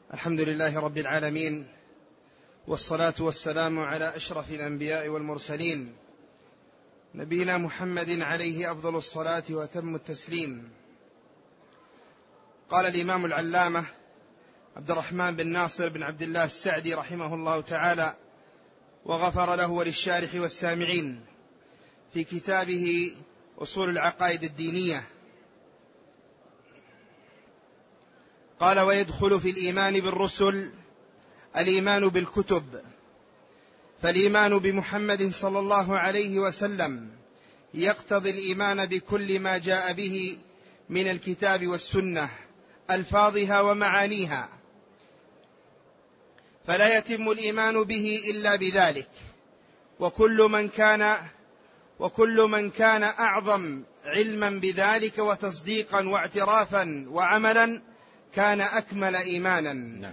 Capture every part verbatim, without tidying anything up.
الحمد لله رب العالمين، والصلاة والسلام على أشرف الأنبياء والمرسلين، نبينا محمد عليه أفضل الصلاة وأتم التسليم. قال الإمام العلامة عبد الرحمن بن ناصر بن عبد الله السعدي رحمه الله تعالى وغفر له وللشارح والسامعين في كتابه أصول العقائد الدينية، قال: ويدخل في الإيمان بالرسل الإيمان بالكتب، فالإيمان بمحمد صلى الله عليه وسلم يقتضي الإيمان بكل ما جاء به من الكتاب والسنة ألفاظها ومعانيها، فلا يتم الإيمان به إلا بذلك. وكل من كان وكل من كان أعظم علما بذلك وتصديقا واعترافا وعملا كان أكمل إيمانا. نعم.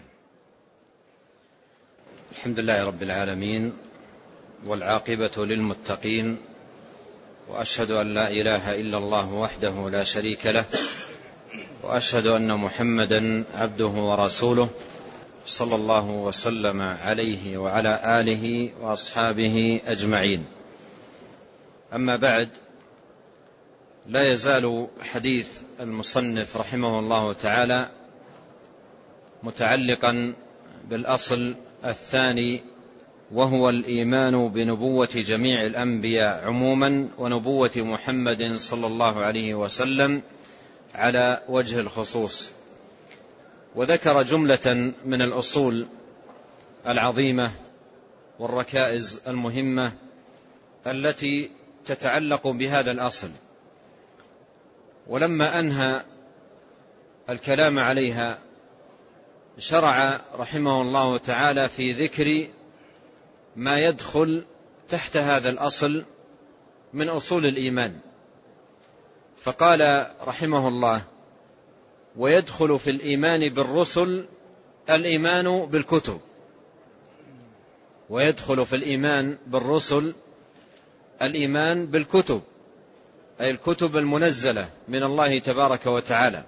الحمد لله رب العالمين، والعاقبة للمتقين، وأشهد أن لا إله إلا الله وحده لا شريك له، وأشهد أن محمدا عبده ورسوله، صلى الله وسلم عليه وعلى آله وأصحابه أجمعين. أما بعد، لا يزال حديث المصنف رحمه الله تعالى متعلقا بالأصل الثاني، وهو الإيمان بنبوة جميع الأنبياء عموما، ونبوة محمد صلى الله عليه وسلم على وجه الخصوص. وذكر جملة من الأصول العظيمة والركائز المهمة التي تتعلق بهذا الأصل، ولما أنهى الكلام عليها شرع رحمه الله تعالى في ذكر ما يدخل تحت هذا الأصل من أصول الإيمان، فقال رحمه الله: ويدخل في الإيمان بالرسل الإيمان بالكتب. ويدخل في الإيمان بالرسل الإيمان بالكتب، أي الكتب المنزلة من الله تبارك وتعالى،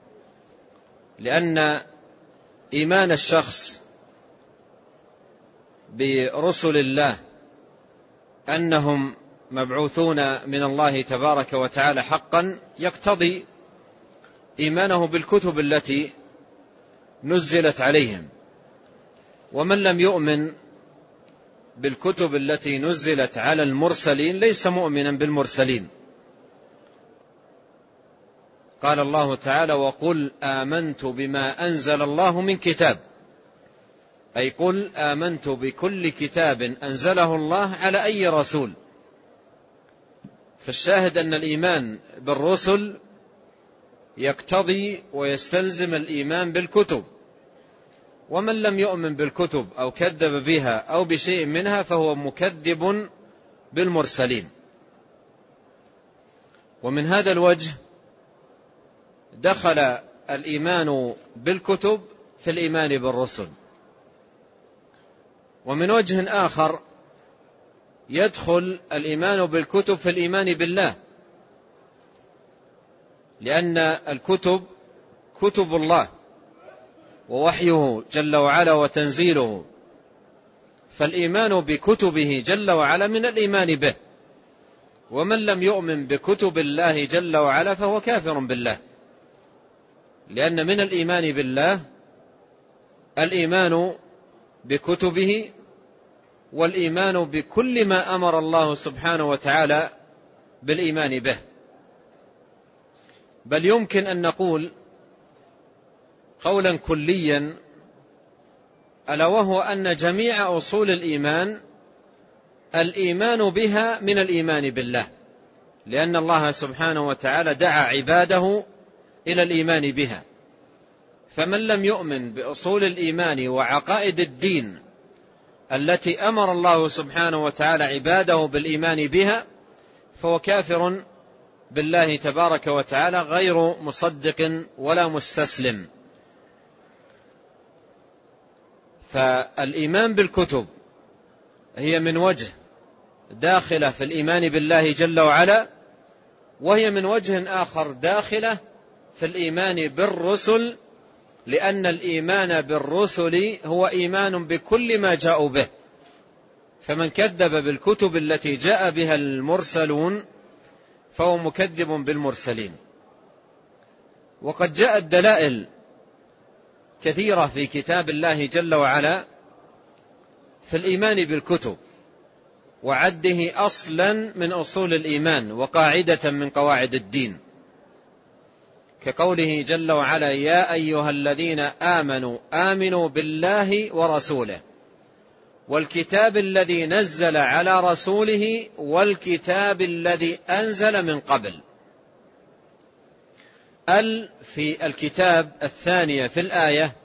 لأن إيمان الشخص برسل الله أنهم مبعوثون من الله تبارك وتعالى حقا يقتضي إيمانه بالكتب التي نزلت عليهم. ومن لم يؤمن بالكتب التي نزلت على المرسلين ليس مؤمنا بالمرسلين. قال الله تعالى: وقل آمنت بما أنزل الله من كتاب، أي قل آمنت بكل كتاب أنزله الله على أي رسول. فالشاهد أن الإيمان بالرسل يقتضي ويستلزم الإيمان بالكتب، ومن لم يؤمن بالكتب أو كذب بها أو بشيء منها فهو مكذب بالمرسلين. ومن هذا الوجه دخل الإيمان بالكتب في الإيمان بالرسل. ومن وجه آخر يدخل الإيمان بالكتب في الإيمان بالله، لأن الكتب كتب الله ووحيه جل وعلا وتنزيله، فالإيمان بكتبه جل وعلا من الإيمان به. ومن لم يؤمن بكتب الله جل وعلا فهو كافر بالله، لأن من الإيمان بالله الإيمان بكتبه والإيمان بكل ما أمر الله سبحانه وتعالى بالإيمان به. بل يمكن أن نقول قولا كليا، ألا وهو أن جميع أصول الإيمان الإيمان بها من الإيمان بالله، لأن الله سبحانه وتعالى دعا عباده إلى الإيمان بها. فمن لم يؤمن بأصول الإيمان وعقائد الدين التي أمر الله سبحانه وتعالى عباده بالإيمان بها فهو كافر بالله تبارك وتعالى، غير مصدق ولا مستسلم. فالإيمان بالكتب هي من وجه داخلة في الإيمان بالله جل وعلا، وهي من وجه آخر داخلة في الإيمان بالرسل لأن الإيمان بالرسل هو إيمان بكل ما جاءوا به، فمن كذب بالكتب التي جاء بها المرسلون فهو مكذب بالمرسلين. وقد جاءت دلائل كثيرة في كتاب الله جل وعلا في الإيمان بالكتب، وعده أصلا من أصول الإيمان وقاعدة من قواعد الدين، كقوله جل وعلا: يا أيها الذين آمنوا آمنوا بالله ورسوله والكتاب الذي نزل على رسوله والكتاب الذي أنزل من قبل. ال في الكتاب الثانية في الآية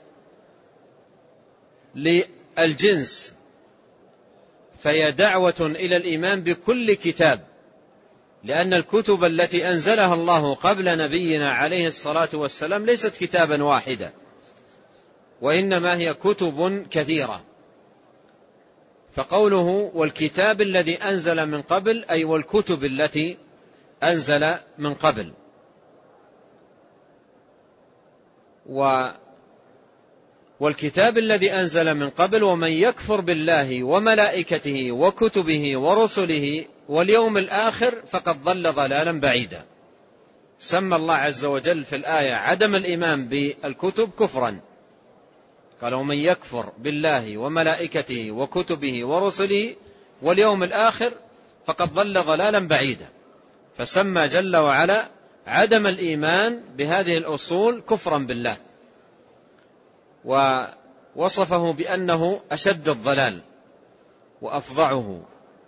للجنس، فهي دعوة إلى الإيمان بكل كتاب، لأن الكتب التي أنزلها الله قبل نبينا عليه الصلاة والسلام ليست كتابا واحدا، وإنما هي كتب كثيرة. فقوله والكتاب الذي أنزل من قبل أي والكتب التي أنزل من قبل. و والكتاب الذي أنزل من قبل، ومن يكفر بالله وملائكته وكتبه ورسله واليوم الآخر فقد ضل ضلالا بعيدا. سمى الله عز وجل في الآية عدم الإيمان بالكتب كفرا، قال: ومن يكفر بالله وملائكته وكتبه ورسله واليوم الآخر فقد ضل ضلالا بعيدا. فسمى جل وعلا عدم الإيمان بهذه الأصول كفرا بالله، ووصفه بأنه أشد الضلال وأفظعه.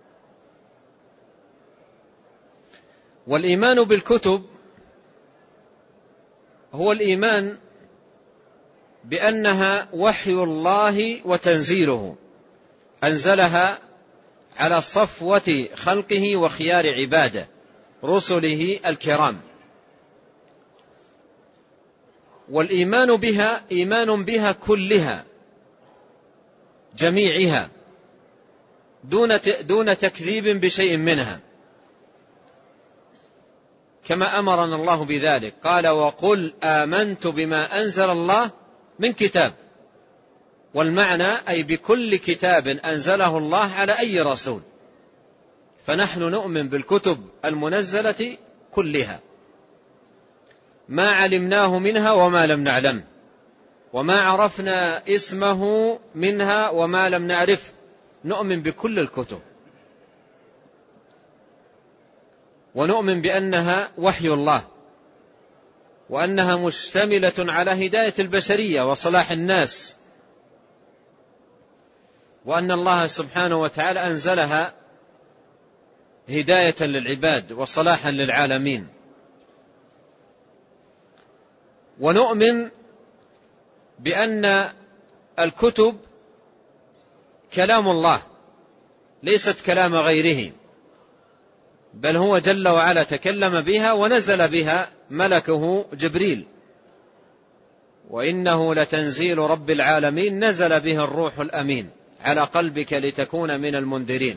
والإيمان بالكتب هو الإيمان بأنها وحي الله وتنزيله، أنزلها على صفوة خلقه وخيار عباده رسله الكرام. والإيمان بها إيمان بها كلها جميعها دون دون تكذيب بشيء منها، كما أمرنا الله بذلك، قال: وقل آمنت بما أنزل الله من كتاب. والمعنى أي بكل كتاب أنزله الله على أي رسول، فنحن نؤمن بالكتب المنزلة كلها، ما علمناه منها وما لم نعلم، وما عرفنا اسمه منها وما لم نعرف، نؤمن بكل الكتب، ونؤمن بأنها وحي الله، وأنها مشتملة على هداية البشرية وصلاح الناس، وأن الله سبحانه وتعالى أنزلها هداية للعباد وصلاحا للعالمين. ونؤمن بأن الكتب كلام الله ليست كلام غيره، بل هو جل وعلا تكلم بها ونزل بها ملكه جبريل، وإنه لتنزيل رب العالمين نزل به الروح الأمين على قلبك لتكون من المنذرين.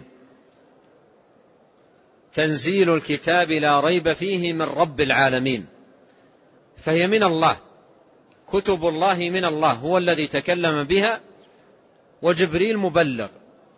تنزيل الكتاب لا ريب فيه من رب العالمين، فهي من الله، كتب الله من الله، هو الذي تكلم بها، وجبريل مبلغ.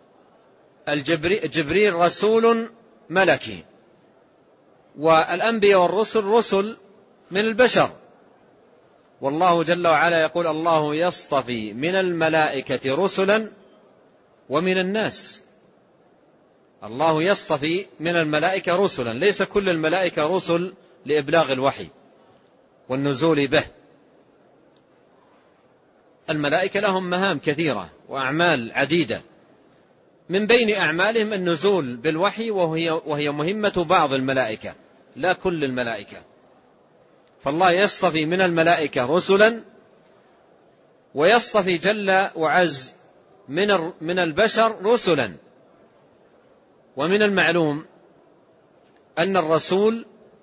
الجبريل رسول ملكي، والأنبياء والرسل رسل من البشر. والله جل وعلا يقول: الله يصطفي من الملائكة رسلا ومن الناس. الله يصطفي من الملائكة رسلا، ليس كل الملائكة رسل لإبلاغ الوحي والنزول به. الملائكة لهم مهام كثيرة وأعمال عديدة، من بين أعمالهم النزول بالوحي، وهي, وهي مهمة بعض الملائكة لا كل الملائكة. فالله يصطفي من الملائكة رسلا، ويصطفي جل وعز من من البشر رسلا. ومن المعلوم أن الرسول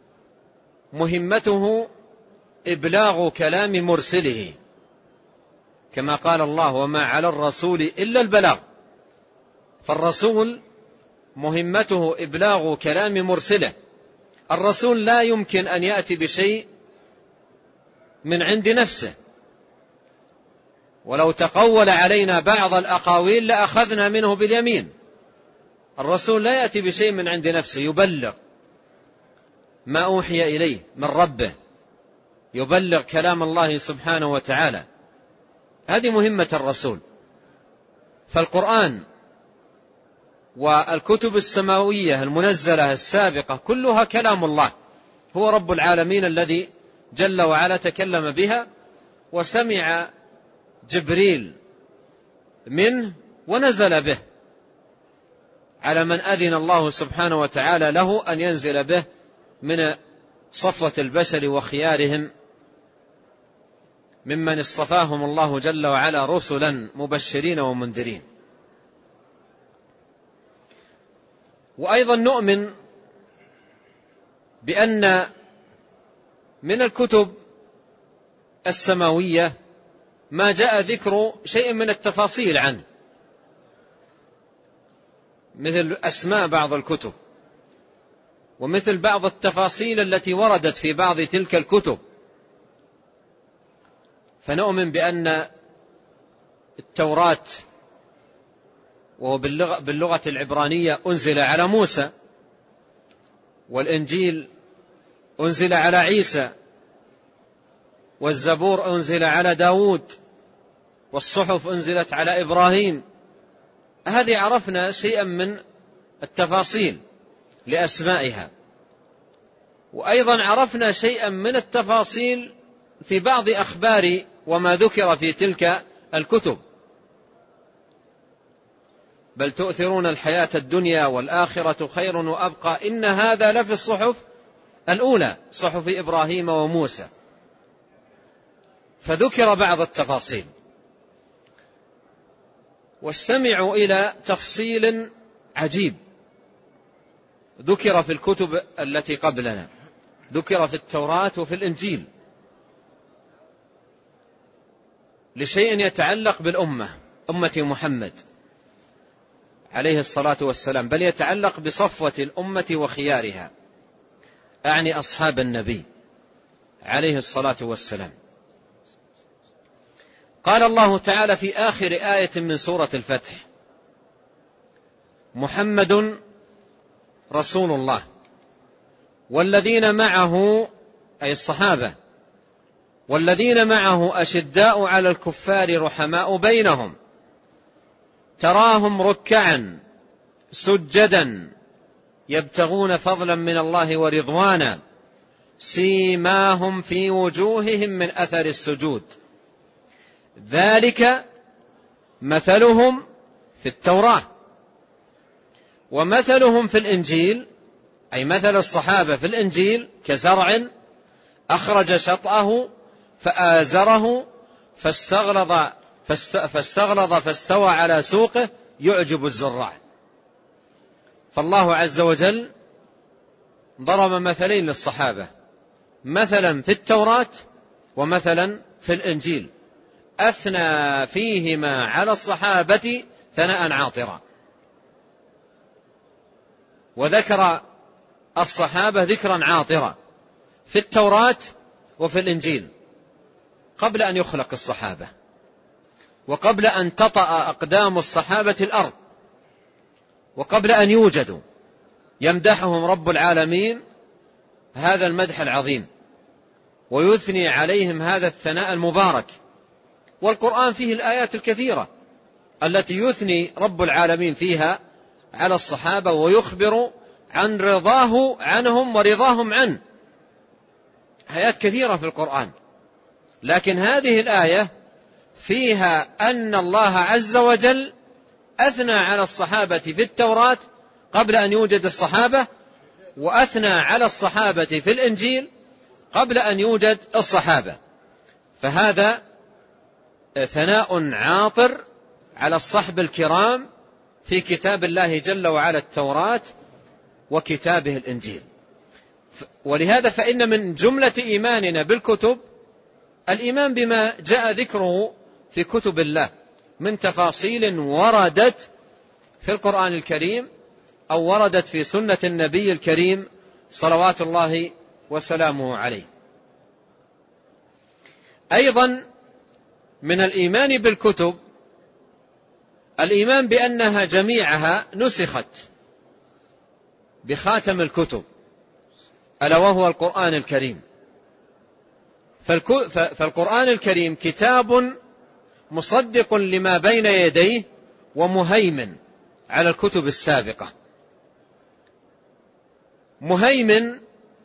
مهمته إبلاغ كلام مرسله، كما قال الله: وما على الرسول إلا البلاغ. فالرسول مهمته إبلاغ كلام مرسله. الرسول لا يمكن أن يأتي بشيء من عند نفسه، ولو تقول علينا بعض الأقاويل لأخذنا منه باليمين. الرسول لا يأتي بشيء من عند نفسه، يبلغ ما أوحي إليه من ربه، يبلغ كلام الله سبحانه وتعالى. هذه مهمة الرسول. فالقرآن والكتب السماوية المنزلة السابقة كلها كلام الله، هو رب العالمين الذي جل وعلا تكلم بها، وسمع جبريل منه ونزل به على من أذن الله سبحانه وتعالى له أن ينزل به من صفوة البشر وخيارهم ممن اصطفاهم الله جل وعلا رسلا مبشرين ومنذرين. وأيضا نؤمن بأن من الكتب السماوية ما جاء ذكر شيء من التفاصيل عنه، مثل أسماء بعض الكتب، ومثل بعض التفاصيل التي وردت في بعض تلك الكتب. فنؤمن بأن التوراة وهو باللغة العبرانية أنزل على موسى، والإنجيل أنزل على عيسى، والزبور أنزل على داود، والصحف أنزلت على إبراهيم. هذه عرفنا شيئا من التفاصيل لأسمائها، وأيضا عرفنا شيئا من التفاصيل في بعض أخبار وما ذكر في تلك الكتب. بل تؤثرون الحياة الدنيا والآخرة خير وأبقى إن هذا لفي الصحف الأولى، صحف إبراهيم وموسى. فذكر بعض التفاصيل. واستمعوا إلى تفصيل عجيب ذكر في الكتب التي قبلنا، ذكر في التوراة وفي الإنجيل لشيء يتعلق بالأمة، أمة محمد عليه الصلاة والسلام، بل يتعلق بصفوة الأمة وخيارها، أعني أصحاب النبي عليه الصلاة والسلام. قال الله تعالى في آخر آية من سورة الفتح: محمد رسول الله والذين معه، أي الصحابة، والذين معه أشداء على الكفار رحماء بينهم، تراهم ركعا سجدا يبتغون فضلا من الله ورضوانا، سيماهم في وجوههم من أثر السجود، ذلك مثلهم في التوراة ومثلهم في الإنجيل، أي مثل الصحابة في الإنجيل كزرع أخرج شطأه فآزره فاستغلظ فاستغلظ فاستوى على سوقه يعجب الزراع. فالله عز وجل ضرب مثلين للصحابة، مثلا في التوراة ومثلا في الإنجيل، أثنى فيهما على الصحابة ثناء عاطرا، وذكر الصحابة ذكرا عاطرا في التوراة وفي الإنجيل قبل أن يخلق الصحابة، وقبل أن تطأ أقدام الصحابة الأرض، وقبل أن يوجدوا، يمدحهم رب العالمين هذا المدح العظيم ويثني عليهم هذا الثناء المبارك. والقرآن فيه الآيات الكثيرة التي يثني رب العالمين فيها على الصحابة ويخبر عن رضاه عنهم ورضاهم عنه، آيات كثيرة في القرآن. لكن هذه الآية فيها أن الله عز وجل أثنى على الصحابة في التوراة قبل أن يوجد الصحابة، وأثنى على الصحابة في الإنجيل قبل أن يوجد الصحابة. فهذا ثناء عاطر على الصحب الكرام في كتاب الله جل وعلا التوراة وكتابه الإنجيل. ولهذا فإن من جملة إيماننا بالكتب الإيمان بما جاء ذكره في كتب الله من تفاصيل وردت في القرآن الكريم أو وردت في سنة النبي الكريم صلوات الله وسلامه عليه. أيضا من الإيمان بالكتب الإيمان بأنها جميعها نسخت بخاتم الكتب ألا وهو القرآن الكريم. فالقرآن الكريم كتاب مصدق لما بين يديه ومهيمن على الكتب السابقة، مهيمن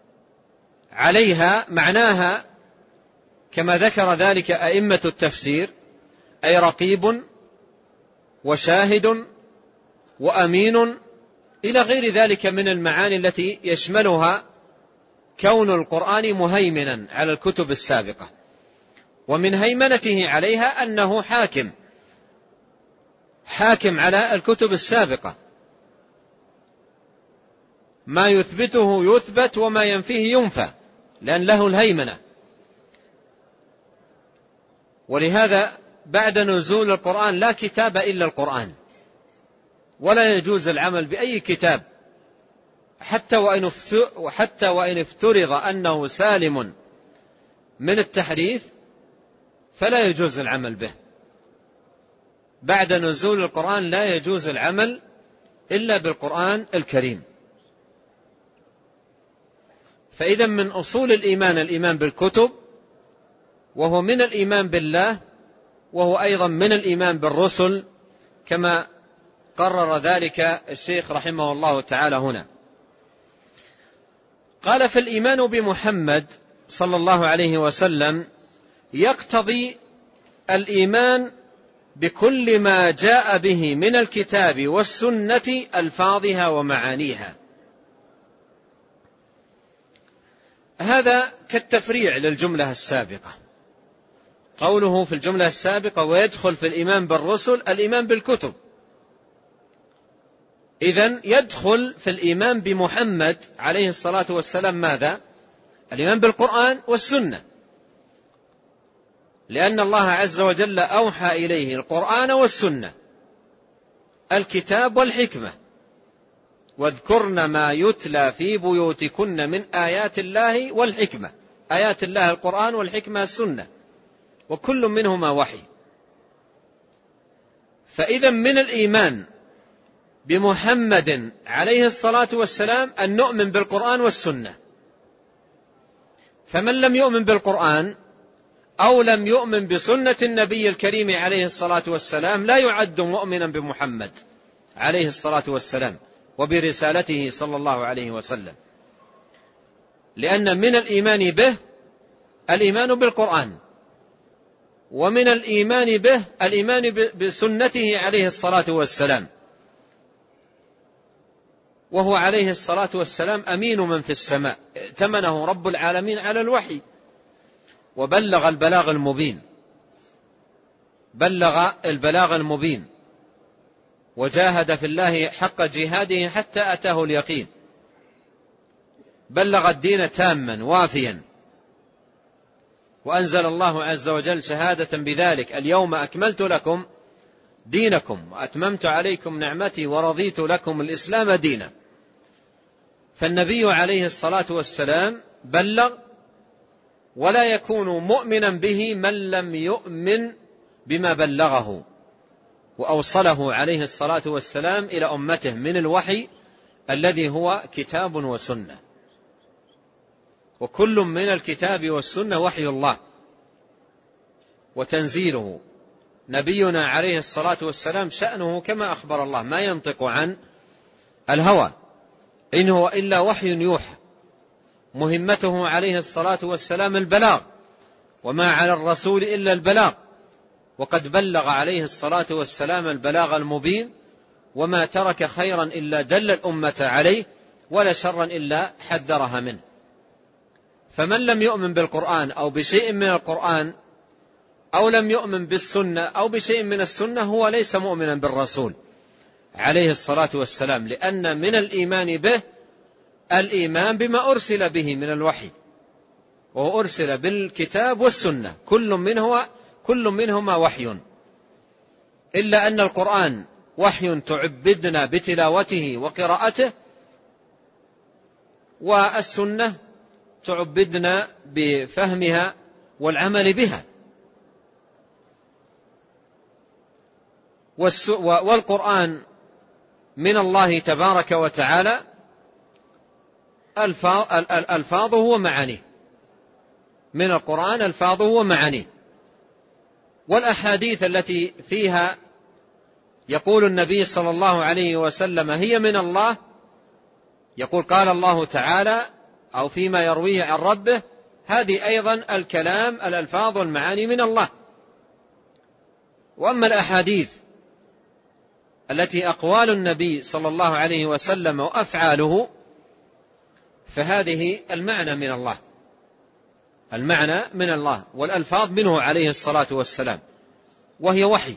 عليها معناها كما ذكر ذلك أئمة التفسير أي رقيب وشاهد وأمين إلى غير ذلك من المعاني التي يشملها كون القرآن مهيمنا على الكتب السابقة. ومن هيمنته عليها أنه حاكم حاكم على الكتب السابقة، ما يثبته يثبت وما ينفيه ينفى، لأن له الهيمنة. ولهذا بعد نزول القرآن لا كتاب إلا القرآن، ولا يجوز العمل بأي كتاب حتى وإن وحتى وإن افترض أنه سالم من التحريف فلا يجوز العمل به. بعد نزول القرآن لا يجوز العمل إلا بالقرآن الكريم. فإذا من أصول الإيمان الإيمان بالكتب، وهو من الإيمان بالله، وهو أيضا من الإيمان بالرسل كما قرر ذلك الشيخ رحمه الله تعالى هنا. قال: فالإيمان بمحمد صلى الله عليه وسلم يقتضي الإيمان بكل ما جاء به من الكتاب والسنة ألفاظها ومعانيها. هذا كالتفريع للجملة السابقة. قوله في الجملة السابقة ويدخل في الإيمان بالرسل الإيمان بالكتب، إذن يدخل في الإيمان بمحمد عليه الصلاة والسلام ماذا؟ الإيمان بالقرآن والسنة، لأن الله عز وجل أوحى إليه القرآن والسنة، الكتاب والحكمة، واذكرن ما يتلى في بيوتكن من آيات الله والحكمة. آيات الله القرآن والحكمة السنة، وكل منهما وحي. فإذا من الإيمان بمحمد عليه الصلاة والسلام أن نؤمن بالقرآن والسنة. فمن لم يؤمن بالقرآن أو لم يؤمن بسنة النبي الكريم عليه الصلاة والسلام لا يعد مؤمنا بمحمد عليه الصلاة والسلام وبرسالته صلى الله عليه وسلم، لأن من الإيمان به الإيمان بالقرآن، ومن الإيمان به الإيمان بسنته عليه الصلاة والسلام. وهو عليه الصلاة والسلام أمين من في السماء، ائتمنه رب العالمين على الوحي، وبلغ البلاغ المبين بلغ البلاغ المبين وجاهد في الله حق جهاده حتى أتاه اليقين. بلغ الدين تاما وافيا، وأنزل الله عز وجل شهادة بذلك: اليوم أكملت لكم دينكم وأتممت عليكم نعمتي ورضيت لكم الإسلام دينا. فالنبي عليه الصلاة والسلام بلغ، ولا يكون مؤمنا به من لم يؤمن بما بلغه وأوصله عليه الصلاة والسلام إلى أمته من الوحي الذي هو كتاب وسنة. وكل من الكتاب والسنة وحي الله وتنزيله. نبينا عليه الصلاة والسلام شأنه كما أخبر الله: ما ينطق عن الهوى إن هو إلا وحي يوحى. مهمته عليه الصلاة والسلام البلاغ، وما على الرسول إلا البلاغ، وقد بلغ عليه الصلاة والسلام البلاغ المبين، وما ترك خيرا إلا دل الأمة عليه، ولا شرا إلا حذرها منه. فمن لم يؤمن بالقرآن أو بشيء من القرآن، أو لم يؤمن بالسنة أو بشيء من السنة، هو ليس مؤمنا بالرسول عليه الصلاة والسلام، لأن من الإيمان به الإيمان بما أرسل به من الوحي، وهو أرسل بالكتاب والسنة، كل منه كل منهما وحي، إلا أن القرآن وحي تعبدنا بتلاوته وقراءته، والسنة تعبدنا بفهمها والعمل بها. والقرآن من الله تبارك وتعالى ألفاظه ومعانيه، من القرآن ألفاظه ومعانيه. والأحاديث التي فيها يقول النبي صلى الله عليه وسلم هي من الله، يقول قال الله تعالى أو فيما يرويه عن ربه، هذه أيضا الكلام الألفاظ والمعاني من الله. وأما الأحاديث التي أقوال النبي صلى الله عليه وسلم وأفعاله فهذه المعنى من الله، المعنى من الله، والألفاظ منه عليه الصلاة والسلام، وهي وحي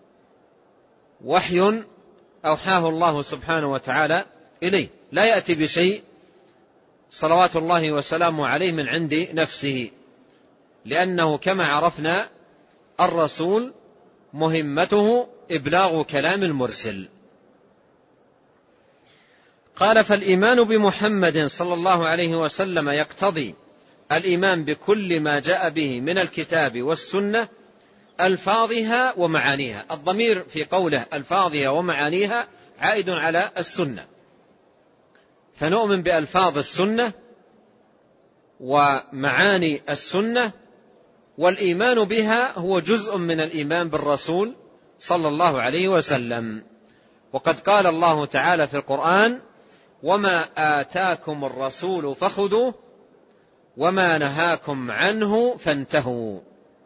وحي أوحاه الله سبحانه وتعالى إليه، لا يأتي بشيء صلوات الله وسلامه عليه من عند نفسه، لأنه كما عرفنا الرسول مهمته إبلاغ كلام المرسل. قال فالإيمان بمحمد صلى الله عليه وسلم يقتضي الإيمان بكل ما جاء به من الكتاب والسنة ألفاظها ومعانيها. الضمير في قوله ألفاظها ومعانيها عائد على السنة، فنؤمن بألفاظ السنة ومعاني السنة، والإيمان بها هو جزء من الإيمان بالرسول صلى الله عليه وسلم. وقد قال الله تعالى في القرآن وما آتاكم الرسول فخذوه وما نهاكم عنه فانتهوا،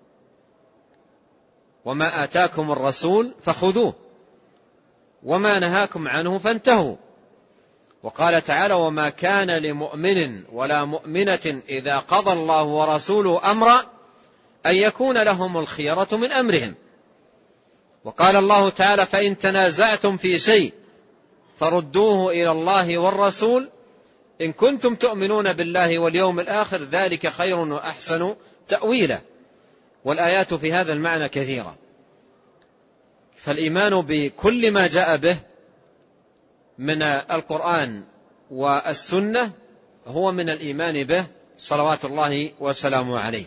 وما آتاكم الرسول فخذوه وما نهاكم عنه فانتهوا. وقال تعالى وما كان لمؤمن ولا مؤمنة إذا قضى الله ورسوله أمرا أن يكون لهم الخيرة من أمرهم. وقال الله تعالى فإن تنازعتم في شيء فردوه إلى الله والرسول إن كنتم تؤمنون بالله واليوم الآخر ذلك خير وأحسن تأويلا. والآيات في هذا المعنى كثيرة. فالإيمان بكل ما جاء به من القرآن والسنة هو من الإيمان به صلوات الله وسلامه عليه.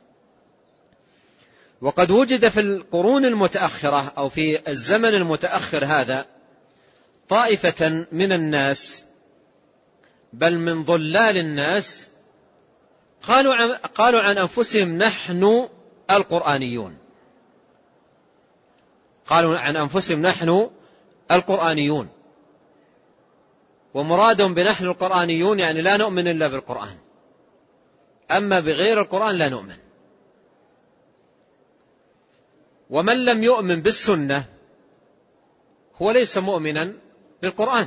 وقد وجد في القرون المتأخرة أو في الزمن المتأخر هذا طائفة من الناس بل من ضلال الناس قالوا عن, قالوا عن أنفسهم نحن القرآنيون، قالوا عن أنفسهم نحن القرآنيون، ومرادهم بنحن القرآنيون يعني لا نؤمن إلا بالقرآن، أما بغير القرآن لا نؤمن. ومن لم يؤمن بالسنة هو ليس مؤمنا بالقرآن.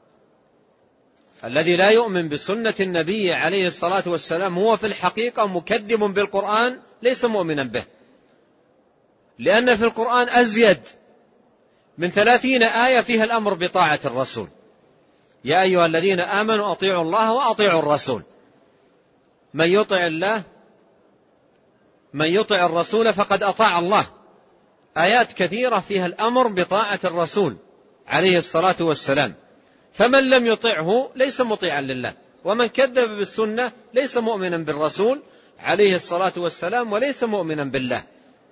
الذي لا يؤمن بسنة النبي عليه الصلاة والسلام هو في الحقيقة مكذب بالقرآن ليس مؤمنا به، لأن في القرآن أزيد من ثلاثين آية فيها الأمر بطاعة الرسول. يا أيها الذين آمنوا أطيعوا الله وأطيعوا الرسول، من يطع الله من يطع الرسول فقد أطاع الله. آيات كثيرة فيها الأمر بطاعة الرسول عليه الصلاة والسلام، فمن لم يطعه ليس مطيعا لله، ومن كذب بالسنة ليس مؤمنا بالرسول عليه الصلاة والسلام وليس مؤمنا بالله.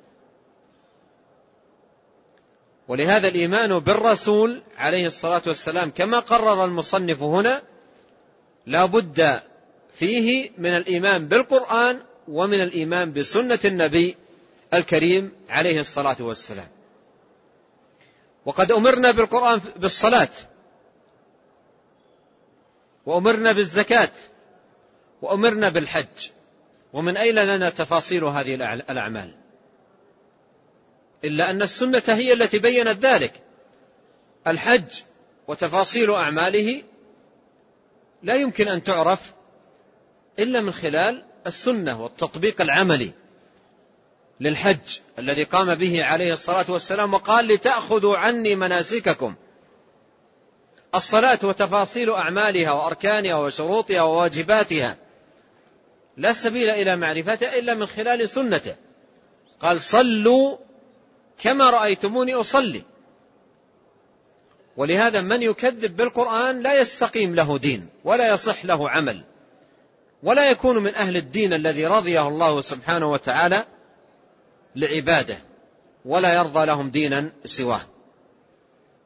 ولهذا الإيمان بالرسول عليه الصلاة والسلام كما قرر المصنف هنا لا بد فيه من الإيمان بالقرآن ومن الإيمان بسنة النبي الكريم عليه الصلاة والسلام. وقد أمرنا بالقرآن بالصلاة، وأمرنا بالزكاة، وأمرنا بالحج، ومن أين لنا تفاصيل هذه الأعمال؟ إلا أن السنة هي التي بيّنت ذلك. الحج وتفاصيل أعماله لا يمكن أن تعرف إلا من خلال السنة والتطبيق العملي للحج الذي قام به عليه الصلاة والسلام، وقال لتأخذوا عني مناسككم. الصلاة وتفاصيل أعمالها وأركانها وشروطها وواجباتها لا سبيل إلى معرفتها إلا من خلال سنته. قال صلوا كما رأيتموني أصلي. ولهذا من يكذب بالقرآن لا يستقيم له دين ولا يصح له عمل، ولا يكون من أهل الدين الذي رضيه الله سبحانه وتعالى لعباده، ولا يرضى لهم دينا سواه.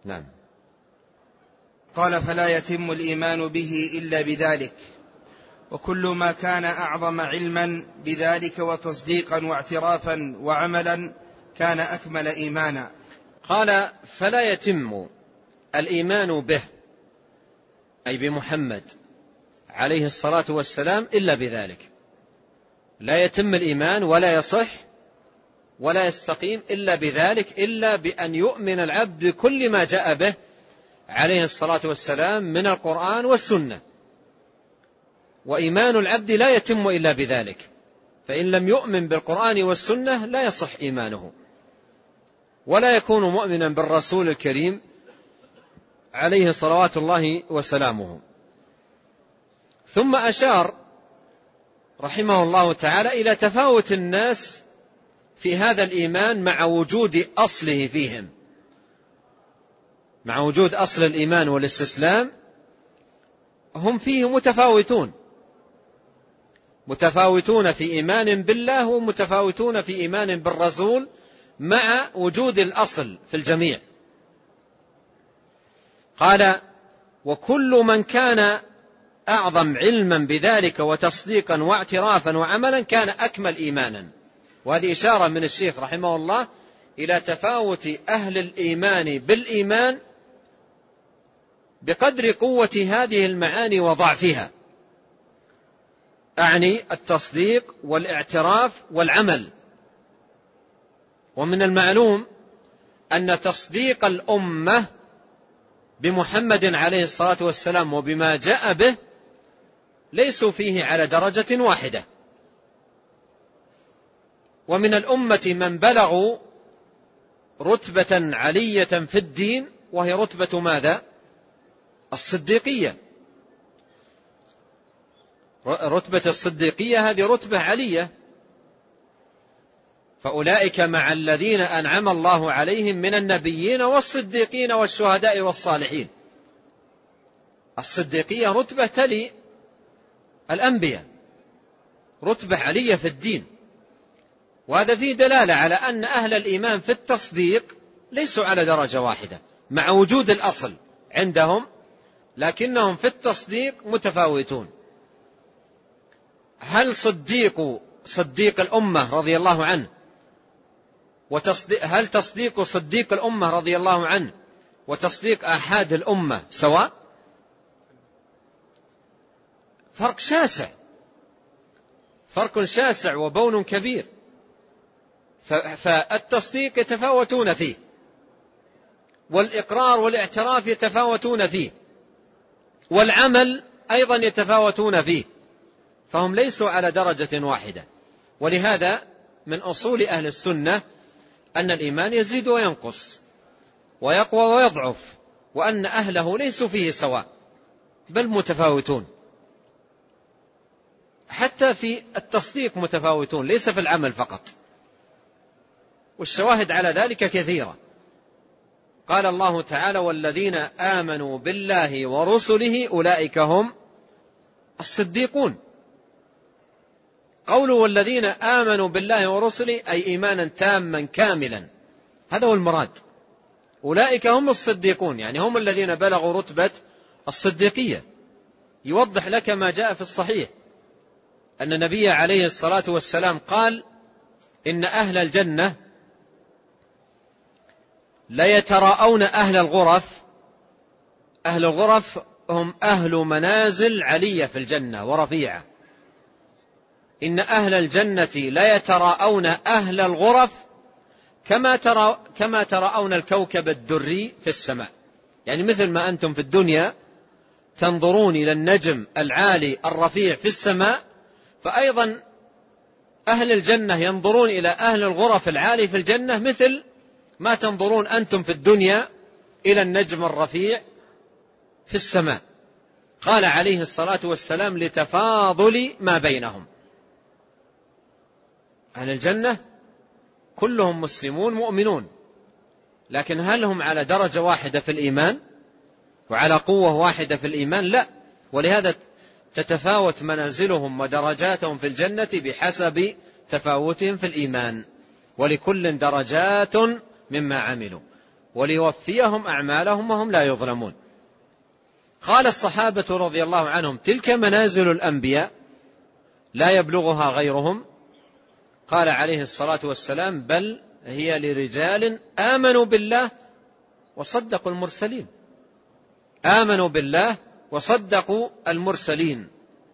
نعم. قال: فلا يتم الإيمان به إلا بذلك، وكل ما كان أعظم علما بذلك وتصديقا واعترافا وعملا كان أكمل إيمانا. قال: فلا يتم الإيمان به، أي بمحمد عليه الصلاة والسلام، إلا بذلك. لا يتم الإيمان ولا يصح ولا يستقيم إلا بذلك، إلا بأن يؤمن العبد بكل ما جاء به عليه الصلاة والسلام من القرآن والسنة. وإيمان العبد لا يتم إلا بذلك، فإن لم يؤمن بالقرآن والسنة لا يصح إيمانه، ولا يكون مؤمنا بالرسول الكريم عليه صلوات الله وسلامه. ثم أشار رحمه الله تعالى إلى تفاوت الناس في هذا الإيمان مع وجود أصله فيهم، مع وجود أصل الإيمان والاستسلام هم فيه متفاوتون، متفاوتون في إيمان بالله ومتفاوتون في إيمان بالرسول مع وجود الأصل في الجميع. قال: وكل من كان أعظم علما بذلك وتصديقا واعترافا وعملا كان أكمل إيمانا. وهذه إشارة من الشيخ رحمه الله إلى تفاوت أهل الإيمان بالإيمان بقدر قوة هذه المعاني وضعفها، أعني التصديق والاعتراف والعمل. ومن المعلوم أن تصديق الأمة بمحمد عليه الصلاة والسلام وبما جاء به ليسوا فيه على درجة واحدة. ومن الأمة من بلغوا رتبة علية في الدين، وهي رتبة ماذا؟ الصديقية. رتبة الصديقية هذه رتبة علية، فأولئك مع الذين أنعم الله عليهم من النبيين والصديقين والشهداء والصالحين. الصديقية رتبة تلي الأنبياء، رتبة علية في الدين. وهذا فيه دلالة على أن أهل الإيمان في التصديق ليسوا على درجة واحدة مع وجود الأصل عندهم، لكنهم في التصديق متفاوتون. هل صديق صديق الأمة رضي الله عنه وتصديق هل تصديق صديق الأمة رضي الله عنه وتصديق آحاد الأمة سواء؟ فرق شاسع، فرق شاسع وبون كبير. فالتصديق يتفاوتون فيه، والإقرار والاعتراف يتفاوتون فيه، والعمل أيضا يتفاوتون فيه، فهم ليسوا على درجة واحدة. ولهذا من أصول أهل السنة أن الإيمان يزيد وينقص ويقوى ويضعف، وأن أهله ليسوا فيه سواء بل متفاوتون، حتى في التصديق متفاوتون ليس في العمل فقط. والشواهد على ذلك كثيرة. قال الله تعالى: والذين آمنوا بالله ورسله أولئك هم الصديقون. قوله والذين آمنوا بالله ورسله أي إيمانا تاما كاملا، هذا هو المراد. أولئك هم الصديقون، يعني هم الذين بلغوا رتبة الصديقية. يوضح لك ما جاء في الصحيح أن النبي عليه الصلاة والسلام قال: إن أهل الجنة ليتراءون أهل الغرف. أهل الغرف هم أهل منازل علية في الجنة ورفيعة. إن أهل الجنة ليتراءون أهل الغرف كما ترى كما تراءون الكوكب الدري في السماء. يعني مثل ما أنتم في الدنيا تنظرون إلى النجم العالي الرفيع في السماء، فأيضا أهل الجنة ينظرون إلى أهل الغرف العالي في الجنة مثل ما تنظرون أنتم في الدنيا إلى النجم الرفيع في السماء. قال عليه الصلاة والسلام: لتفاضل ما بينهم. أهل الجنة كلهم مسلمون مؤمنون، لكن هل هم على درجة واحدة في الإيمان وعلى قوة واحدة في الإيمان؟ لا. ولهذا تتفاوت منازلهم ودرجاتهم في الجنة بحسب تفاوتهم في الإيمان، ولكل درجات مما عملوا. وليوفيهم أعمالهم وهم لا يظلمون. قال الصحابة رضي الله عنهم: تلك منازل الأنبياء لا يبلغها غيرهم. قال عليه الصلاة والسلام: بل هي لرجال آمنوا بالله وصدقوا المرسلين. آمنوا بالله وصدقوا المرسلين.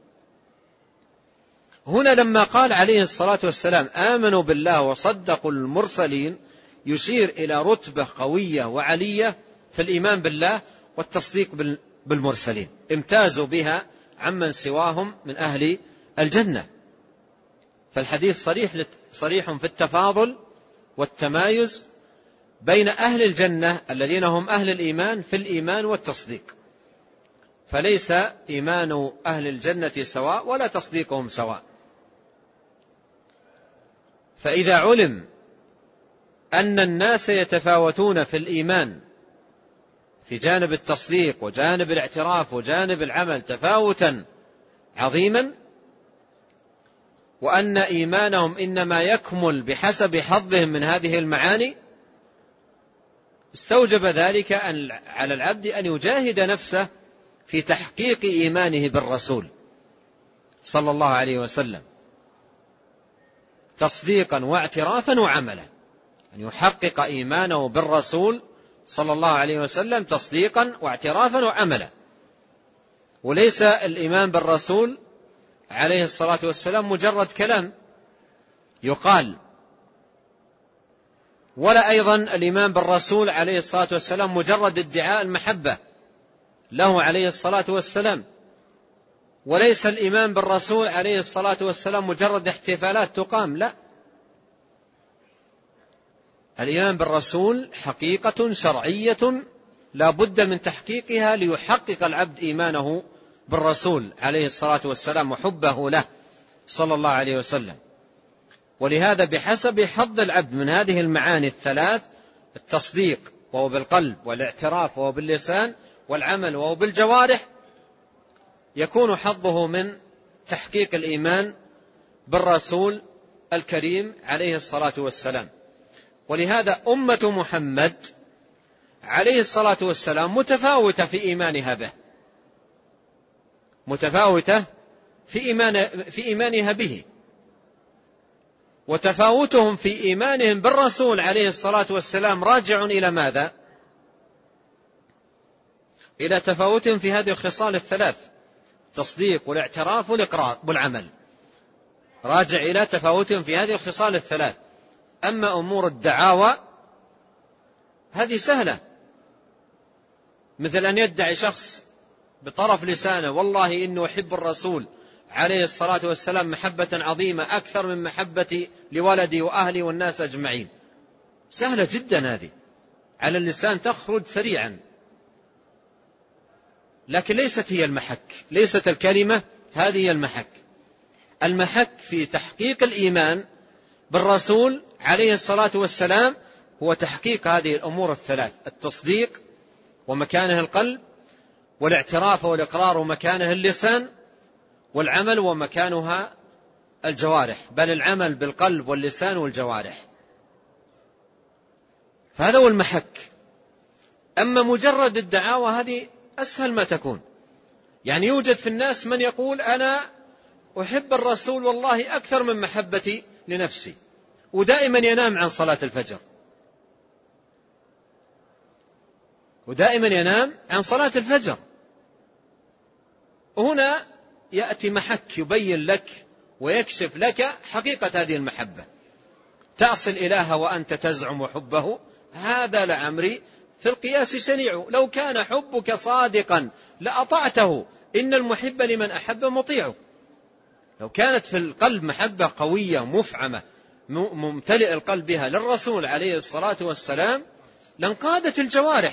هنا لما قال عليه الصلاة والسلام آمنوا بالله وصدقوا المرسلين يشير إلى رتبة قوية وعلية في الإيمان بالله والتصديق بالمرسلين، امتازوا بها عمن سواهم من أهل الجنة. فالحديث صريح صريح في التفاضل والتمايز بين أهل الجنة الذين هم أهل الإيمان في الإيمان والتصديق، فليس إيمان أهل الجنة سواء ولا تصديقهم سواء. فإذا علم أن الناس يتفاوتون في الإيمان في جانب التصديق وجانب الاعتراف وجانب العمل تفاوتا عظيما، وأن إيمانهم إنما يكمل بحسب حظهم من هذه المعاني، استوجب ذلك أن على العبد أن يجاهد نفسه في تحقيق إيمانه بالرسول صلى الله عليه وسلم تصديقا واعترافا وعملا، أن يحقق إيمانه بالرسول صلى الله عليه وسلم تصديقا واعترافا وعملا. وليس الإيمان بالرسول عليه الصلاة والسلام مجرد كلام يقال، ولا أيضا الإيمان بالرسول عليه الصلاة والسلام مجرد ادعاء المحبة له عليه الصلاة والسلام، وليس الإيمان بالرسول عليه الصلاة والسلام مجرد احتفالات تقام، لا، الإيمان بالرسول حقيقة شرعية لا بد من تحقيقها ليحقق العبد إيمانه بالرسول عليه الصلاة والسلام وحبه له صلى الله عليه وسلم. ولهذا بحسب حظ العبد من هذه المعاني الثلاث، التصديق وهو بالقلب، والاعتراف وهو باللسان، والعمل وهو بالجوارح، يكون حظه من تحقيق الإيمان بالرسول الكريم عليه الصلاة والسلام. ولهذا أمة محمد عليه الصلاة والسلام متفاوتة في إيمانها به، متفاوتة في, إيمان في إيمانها به، وتفاوتهم في إيمانهم بالرسول عليه الصلاة والسلام راجع إلى ماذا؟ إلى تفاوتهم في هذه الخصال الثلاث: التصديق والاعتراف والإقرار والعمل، راجع إلى تفاوتهم في هذه الخصال الثلاث. أما أمور الدعاوى هذه سهلة، مثل أن يدعي شخص بطرف لسانه والله إنه أحب الرسول عليه الصلاة والسلام محبة عظيمة أكثر من محبتي لولدي وأهلي والناس أجمعين، سهلة جدا هذه، على اللسان تخرج سريعا، لكن ليست هي المحك، ليست الكلمة هذه هي المحك. المحك في تحقيق الإيمان بالرسول عليه الصلاة والسلام هو تحقيق هذه الأمور الثلاث: التصديق ومكانه القلب، والاعتراف والإقرار ومكانه اللسان، والعمل ومكانها الجوارح، بل العمل بالقلب واللسان والجوارح، فهذا هو المحك. أما مجرد الدعاوى هذه أسهل ما تكون، يعني يوجد في الناس من يقول أنا أحب الرسول والله أكثر من محبتي لنفسي، ودائما ينام عن صلاة الفجر، ودائما ينام عن صلاة الفجر. وهنا يأتي محك يبين لك ويكشف لك حقيقة هذه المحبة. تعصي الإله وأنت تزعم حبه، هذا لعمري في القياس شنيع، لو كان حبك صادقا لأطعته، إن المحب لمن أحب مطيع. لو كانت في القلب محبة قوية مفعمة ممتلئ القلب بها للرسول عليه الصلاة والسلام لانقادت الجوارح.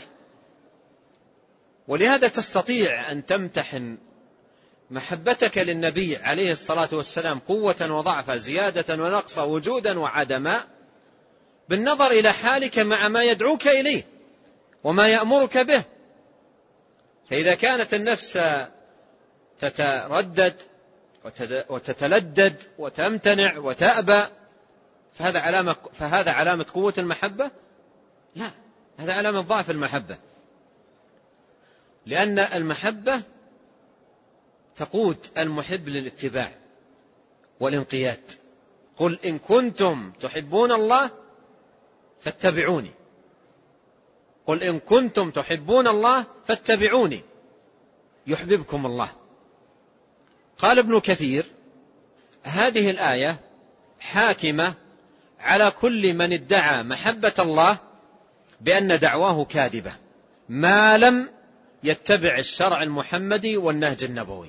ولهذا تستطيع أن تمتحن محبتك للنبي عليه الصلاة والسلام قوة وضعفا، زيادة ونقصا، وجودا وعدما، بالنظر إلى حالك مع ما يدعوك إليه وما يأمرك به. فإذا كانت النفس تتردد وتتلدد وتمتنع وتأبى، فهذا علامة, فهذا علامة قوة المحبة؟ لا، هذا علامة ضعف المحبة، لأن المحبة تقود المحب للاتباع والانقياد. قل إن كنتم تحبون الله فاتبعوني، قل إن كنتم تحبون الله فاتبعوني يحببكم الله. قال ابن كثير: هذه الآية حاكمة على كل من ادعى محبة الله بأن دعواه كاذبة ما لم يتبع الشرع المحمدي والنهج النبوي.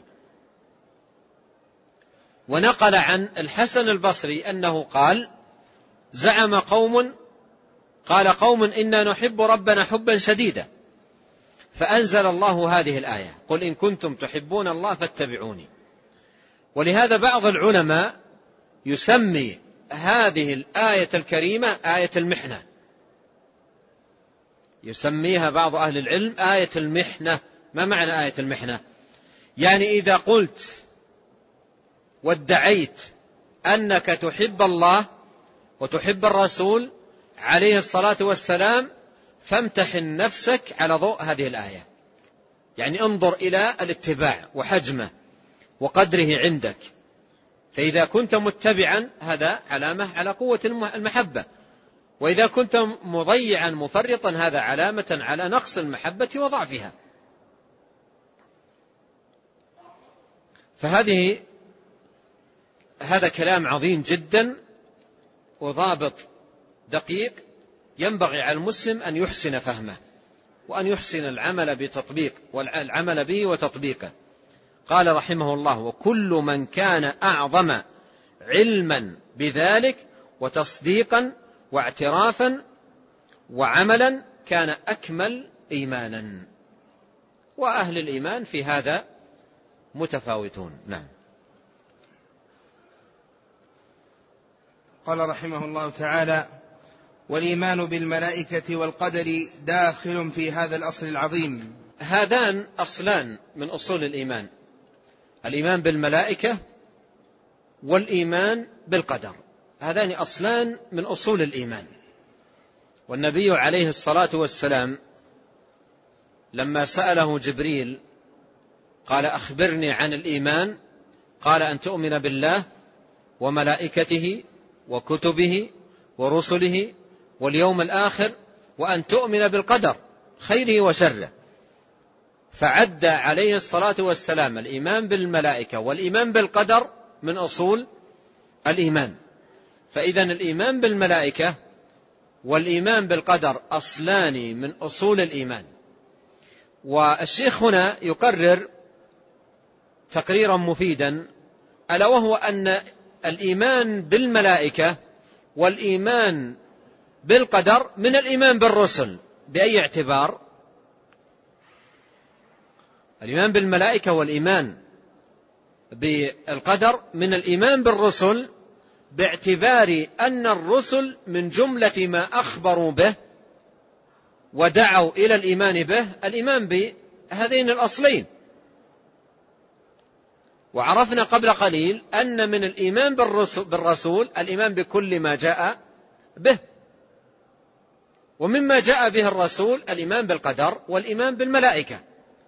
ونقل عن الحسن البصري أنه قال: زعم قوم قال قوم إنا نحب ربنا حبا شديدا، فأنزل الله هذه الآية: قل إن كنتم تحبون الله فاتبعوني. ولهذا بعض العلماء يسمي هذه الآية الكريمة آية المحنة، يسميها بعض أهل العلم آية المحنة. ما معنى آية المحنة؟ يعني إذا قلت وادعيت أنك تحب الله وتحب الرسول عليه الصلاة والسلام فامتحن نفسك على ضوء هذه الآية، يعني انظر إلى الاتباع وحجمه وقدره عندك، فإذا كنت متبعا هذا علامة على قوة المحبة، وإذا كنت مضيعا مفرطا هذا علامة على نقص المحبة وضعفها. فهذه هذا كلام عظيم جدا وضابط دقيق ينبغي على المسلم أن يحسن فهمه وأن يحسن العمل بتطبيق والعمل به وتطبيقه. قال رحمه الله: وكل من كان أعظم علما بذلك وتصديقا واعترافا وعملا كان أكمل إيمانا. وأهل الإيمان في هذا متفاوتون. نعم. قال رحمه الله تعالى: والإيمان بالملائكة والقدر داخل في هذا الأصل العظيم. هذان أصلان من أصول الإيمان: الإيمان بالملائكة والإيمان بالقدر، هذان أصلان من أصول الإيمان. والنبي عليه الصلاة والسلام لما سأله جبريل قال: أخبرني عن الإيمان، قال: أن تؤمن بالله وملائكته وكتبه ورسله واليوم الآخر وأن تؤمن بالقدر خيره وشره. فعد عليه الصلاة والسلام الإيمان بالملائكة والإيمان بالقدر من أصول الإيمان. فإذا الإيمان بالملائكة والإيمان بالقدر أصلان من أصول الإيمان. والشيخ هنا يقرر تقريرا مفيدا، ألا وهو أن الإيمان بالملائكة والإيمان بالقدر من الإيمان بالرسل. بأي اعتبار؟ الإيمان بالملائكة والإيمان بالقدر من الإيمان بالرسل باعتبار أن الرسل من جملة ما أخبروا به ودعوا إلى الإيمان به الإيمان بهذين الأصلين. وعرفنا قبل قليل أن من الإيمان بالرسول الإيمان بكل ما جاء به، ومما جاء به الرسول الإيمان بالقدر والإيمان بالملائكة.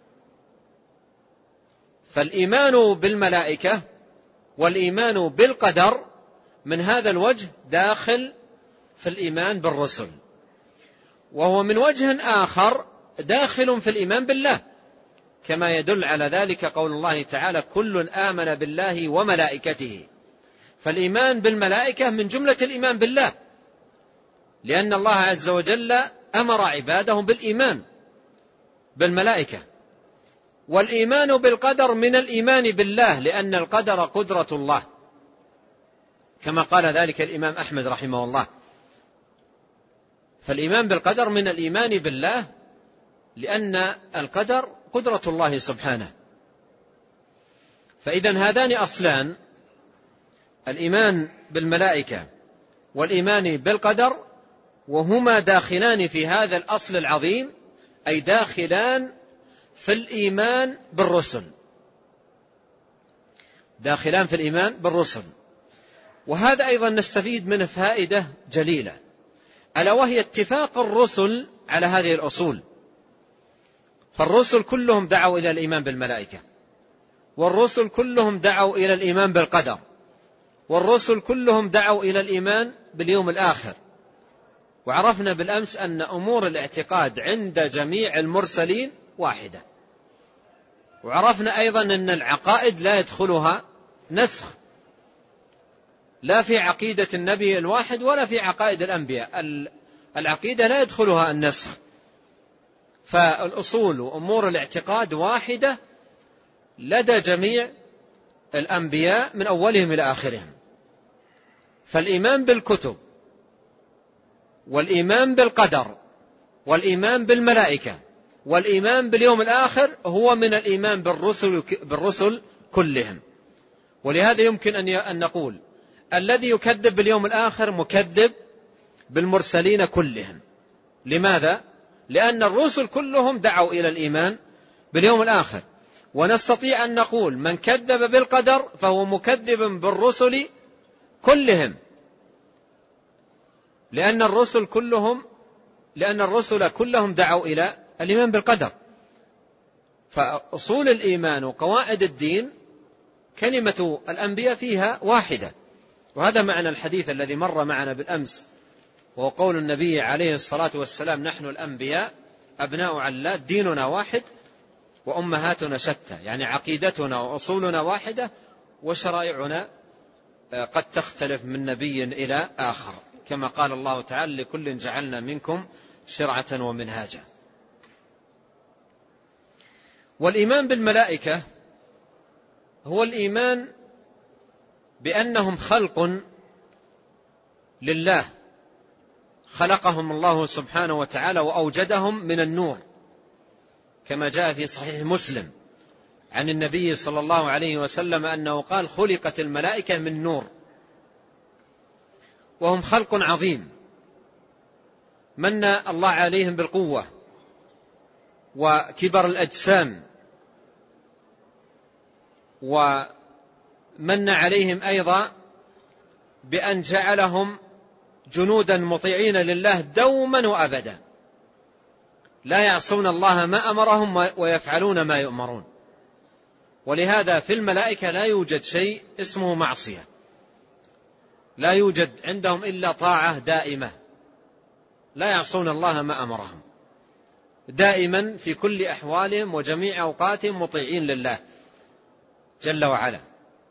فالإيمان بالملائكة والإيمان بالقدر من هذا الوجه داخل في الإيمان بالرسل، وهو من وجه آخر داخل في الإيمان بالله، كما يدل على ذلك قول الله تعالى: كل آمن بالله وملائكته. فالإيمان بالملائكة من جملة الإيمان بالله، لأن الله عز وجل أمر عباده بالإيمان بالملائكة. والإيمان بالقدر من الإيمان بالله، لأن القدر قدرة الله، كما قال ذلك الإمام أحمد رحمه الله. فالإيمان بالقدر من الإيمان بالله، لأن القدر قدرة الله سبحانه. فإذا هذان أصلان: الإيمان بالملائكة والإيمان بالقدر، وهما داخلان في هذا الأصل العظيم، أي داخلان في الإيمان بالرسل، داخلان في الإيمان بالرسل. وهذا أيضا نستفيد منه فائدة جليلة، ألا وهي اتفاق الرسل على هذه الأصول. فالرسل كلهم دعوا إلى الإيمان بالملائكة، والرسل كلهم دعوا إلى الإيمان بالقدر، والرسل كلهم دعوا إلى الإيمان باليوم الآخر. وعرفنا بالأمس أن أمور الاعتقاد عند جميع المرسلين واحدة. وعرفنا أيضا أن العقائد لا يدخلها نسخ، لا في عقيدة النبي الواحد ولا في عقائد الأنبياء. العقيدة لا يدخلها النسخ، فالأصول وأمور الاعتقاد واحدة لدى جميع الأنبياء من أولهم إلى آخرهم. فالإيمان بالكتب والإيمان بالقدر والإيمان بالملائكة والإيمان باليوم الآخر هو من الإيمان بالرسل, بالرسل كلهم. ولهذا يمكن أن نقول الذي يكذب باليوم الآخر مكذب بالمرسلين كلهم. لماذا؟ لأن الرسل كلهم دعوا إلى الإيمان باليوم الآخر. ونستطيع أن نقول من كذب بالقدر فهو مكذب بالرسل كلهم، لأن الرسل كلهم لأن الرسل كلهم دعوا إلى الإيمان بالقدر. فأصول الإيمان وقواعد الدين كلمة الأنبياء فيها واحدة. وهذا معنى الحديث الذي مر معنا بالأمس، وهو قول النبي عليه الصلاة والسلام: نحن الأنبياء أبناء علات، ديننا واحد وأمهاتنا شتى. يعني عقيدتنا وأصولنا واحدة وشرائعنا قد تختلف من نبي إلى آخر، كما قال الله تعالى: لكل جعلنا منكم شرعة ومنهاجا. والإيمان بالملائكة هو الإيمان بأنهم خلق لله، خلقهم الله سبحانه وتعالى وأوجدهم من النور، كما جاء في صحيح مسلم عن النبي صلى الله عليه وسلم أنه قال: خلقت الملائكة من نور. وهم خلق عظيم من الله عليهم بالقوة وكبر الأجسام، ومن عليهم أيضا بأن جعلهم جنودا مطيعين لله دوما وأبدا، لا يعصون الله ما أمرهم ويفعلون ما يؤمرون. ولهذا في الملائكة لا يوجد شيء اسمه معصية، لا يوجد عندهم إلا طاعة دائمة، لا يعصون الله ما أمرهم، دائما في كل أحوالهم وجميع أوقاتهم مطيعين لله جل وعلا.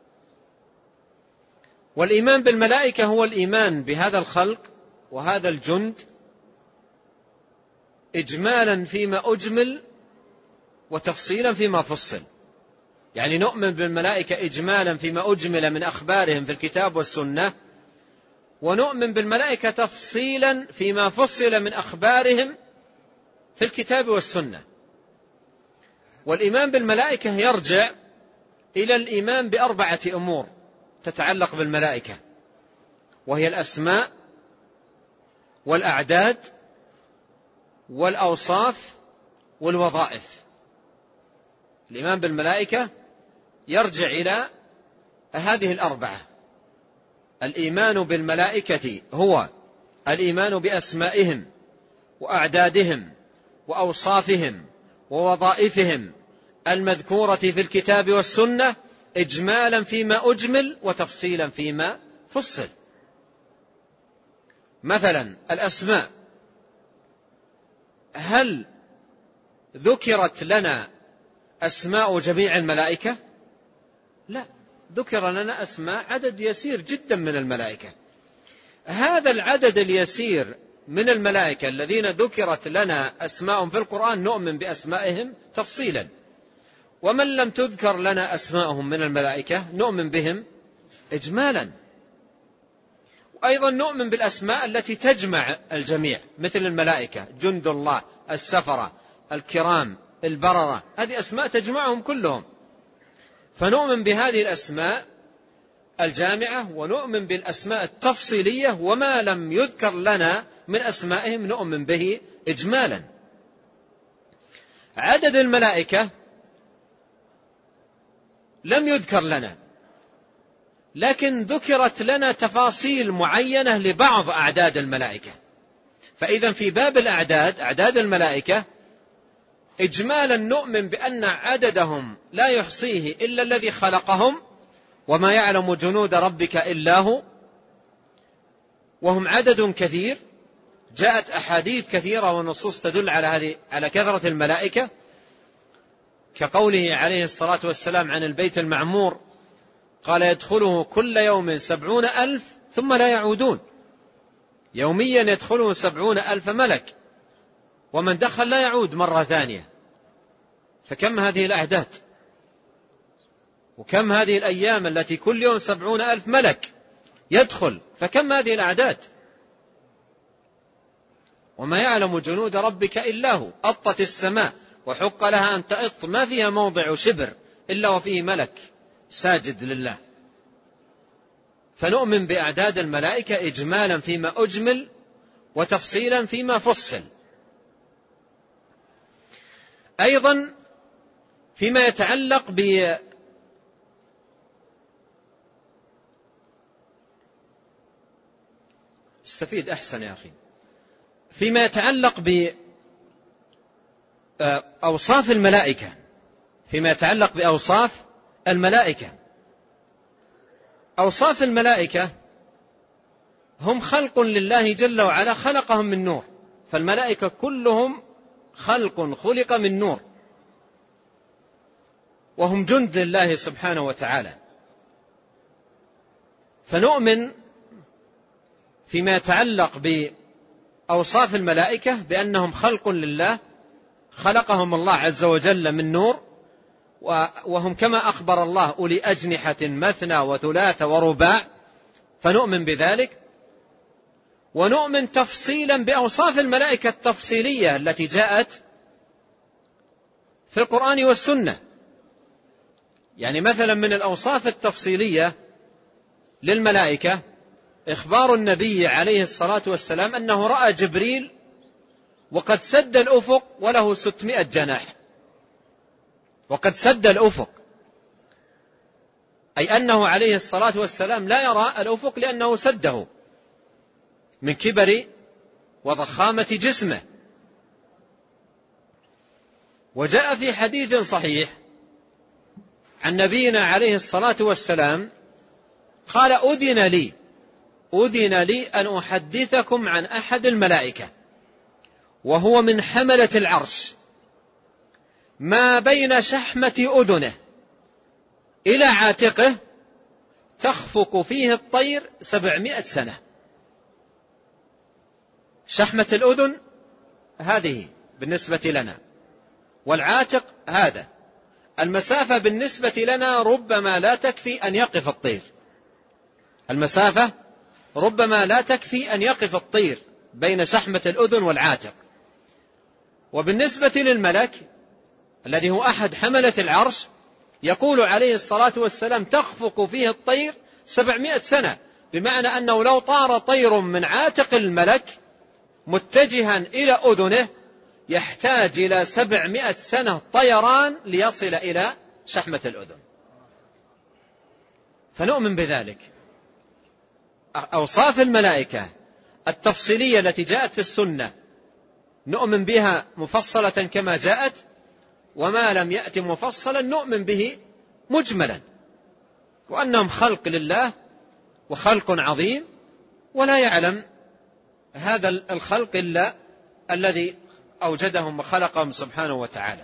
والإيمان بالملائكة هو الإيمان بهذا الخلق وهذا الجند إجمالا فيما أجمل وتفصيلا فيما فصل. يعني نؤمن بالملائكة إجمالا فيما أجمل من أخبارهم في الكتاب والسنة، ونؤمن بالملائكة تفصيلا فيما فصل من أخبارهم في الكتاب والسنة. والإيمان بالملائكة يرجع إلى الإيمان بأربعة أمور تتعلق بالملائكة، وهي الأسماء والأعداد والأوصاف والوظائف. الإيمان بالملائكة يرجع إلى هذه الأربعة. الإيمان بالملائكة هو الإيمان بأسمائهم وأعدادهم وأوصافهم ووظائفهم المذكورة في الكتاب والسنة إجمالا فيما أجمل وتفصيلا فيما فصل. مثلا الأسماء، هل ذكرت لنا أسماء جميع الملائكة؟ لا، ذكر لنا أسماء عدد يسير جدا من الملائكة. هذا العدد اليسير من الملائكة الذين ذكرت لنا أسماءهم في القرآن نؤمن بأسمائهم تفصيلا، ومن لم تذكر لنا أسماءهم من الملائكة نؤمن بهم إجمالا. وأيضا نؤمن بالأسماء التي تجمع الجميع، مثل الملائكة جند الله، السفرة، الكرام، البررة، هذه أسماء تجمعهم كلهم. فنؤمن بهذه الأسماء الجامعة، ونؤمن بالأسماء التفصيلية، وما لم يذكر لنا من أسمائهم نؤمن به إجمالا. عدد الملائكة لم يذكر لنا، لكن ذكرت لنا تفاصيل معينة لبعض أعداد الملائكة، فإذا في باب الأعداد، أعداد الملائكة، إجمالا نؤمن بأن عددهم لا يحصيه إلا الذي خلقهم، وما يعلم جنود ربك إلا هو، وهم عدد كثير. جاءت أحاديث كثيرة ونصوص تدل على هذه على كثرة الملائكة، كقوله عليه الصلاة والسلام عن البيت المعمور قال يدخله كل يوم سبعون ألف ثم لا يعودون. يوميا يدخله سبعون ألف ملك، ومن دخل لا يعود مرة ثانية. فكم هذه الأعداد، وكم هذه الأيام التي كل يوم سبعون ألف ملك يدخل، فكم هذه الأعداد. وما يعلم جنود ربك إلا هو. أطت السماء وحق لها أن تأط، ما فيها موضع شبر إلا وفيه ملك ساجد لله. فنؤمن بأعداد الملائكة إجمالا فيما أجمل، وتفصيلا فيما فصل. أيضا فيما يتعلق ب استفيد أحسن يا أخي فيما يتعلق بأوصاف الملائكة فيما يتعلق بأوصاف الملائكة أوصاف الملائكة هم خلق لله جل وعلا، خلقهم من نور. فالملائكة كلهم خلق خلق من نور، وهم جند لله سبحانه وتعالى. فنؤمن فيما يتعلق بأوصاف الملائكة بأنهم خلق لله، خلقهم الله عز وجل من نور، وهم كما أخبر الله أولي أجنحة مثنى وثلاث ورباع، فنؤمن بذلك. ونؤمن تفصيلا بأوصاف الملائكة التفصيلية التي جاءت في القرآن والسنة. يعني مثلا من الأوصاف التفصيلية للملائكة إخبار النبي عليه الصلاة والسلام أنه رأى جبريل وقد سد الأفق وله ستمائة جناح، وقد سد الأفق، أي أنه عليه الصلاة والسلام لا يرى الأفق لأنه سده من كبر وضخامة جسمه. وجاء في حديث صحيح عن نبينا عليه الصلاة والسلام قال أذن لي أذن لي أن أحدثكم عن أحد الملائكة وهو من حملة العرش، ما بين شحمة أذنه إلى عاتقه تخفق فيه الطير سبعمائة سنة. شحمة الأذن هذه بالنسبة لنا، والعاتق هذا، المسافة بالنسبة لنا ربما لا تكفي أن يقف الطير، المسافة ربما لا تكفي أن يقف الطير بين شحمة الأذن والعاتق. وبالنسبة للملك الذي هو أحد حملة العرش يقول عليه الصلاة والسلام تخفق فيه الطير سبعمائة سنة، بمعنى أنه لو طار طير من عاتق الملك متجها إلى أذنه يحتاج إلى سبعمائة سنة طيران ليصل إلى شحمة الأذن. فنؤمن بذلك. أوصاف الملائكة التفصيلية التي جاءت في السنة نؤمن بها مفصلة كما جاءت، وما لم يأت مفصلا نؤمن به مجملا، وأنهم خلق لله وخلق عظيم، ولا يعلم هذا الخلق إلا الذي أوجدهم وخلقهم سبحانه وتعالى.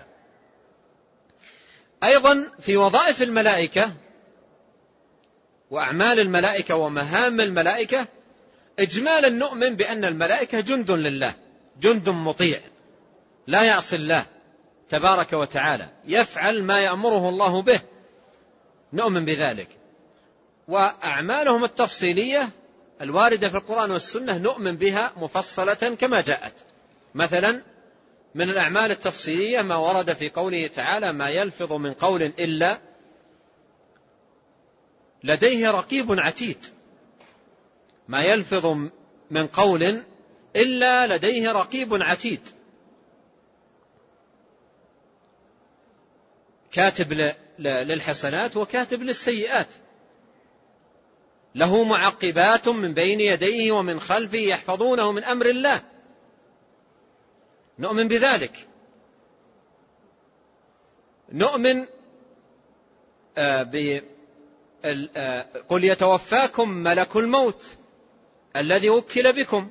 أيضا في وظائف الملائكة وأعمال الملائكة ومهام الملائكة إجمالا نؤمن بأن الملائكة جند لله، جند مطيع لا يعصي الله تبارك وتعالى، يفعل ما يأمره الله به، نؤمن بذلك. وأعمالهم التفصيلية الواردة في القرآن والسنة نؤمن بها مفصلة كما جاءت. مثلا من الأعمال التفصيلية ما ورد في قوله تعالى ما يلفظ من قول إلا لديه رقيب عتيد، ما يلفظ من قول إلا لديه رقيب عتيد، كاتب للحسنات وكاتب للسيئات، له معقبات من بين يديه ومن خلفه يحفظونه من أمر الله. نؤمن بذلك. نؤمن ب قل يتوفاكم ملك الموت الذي وكل بكم.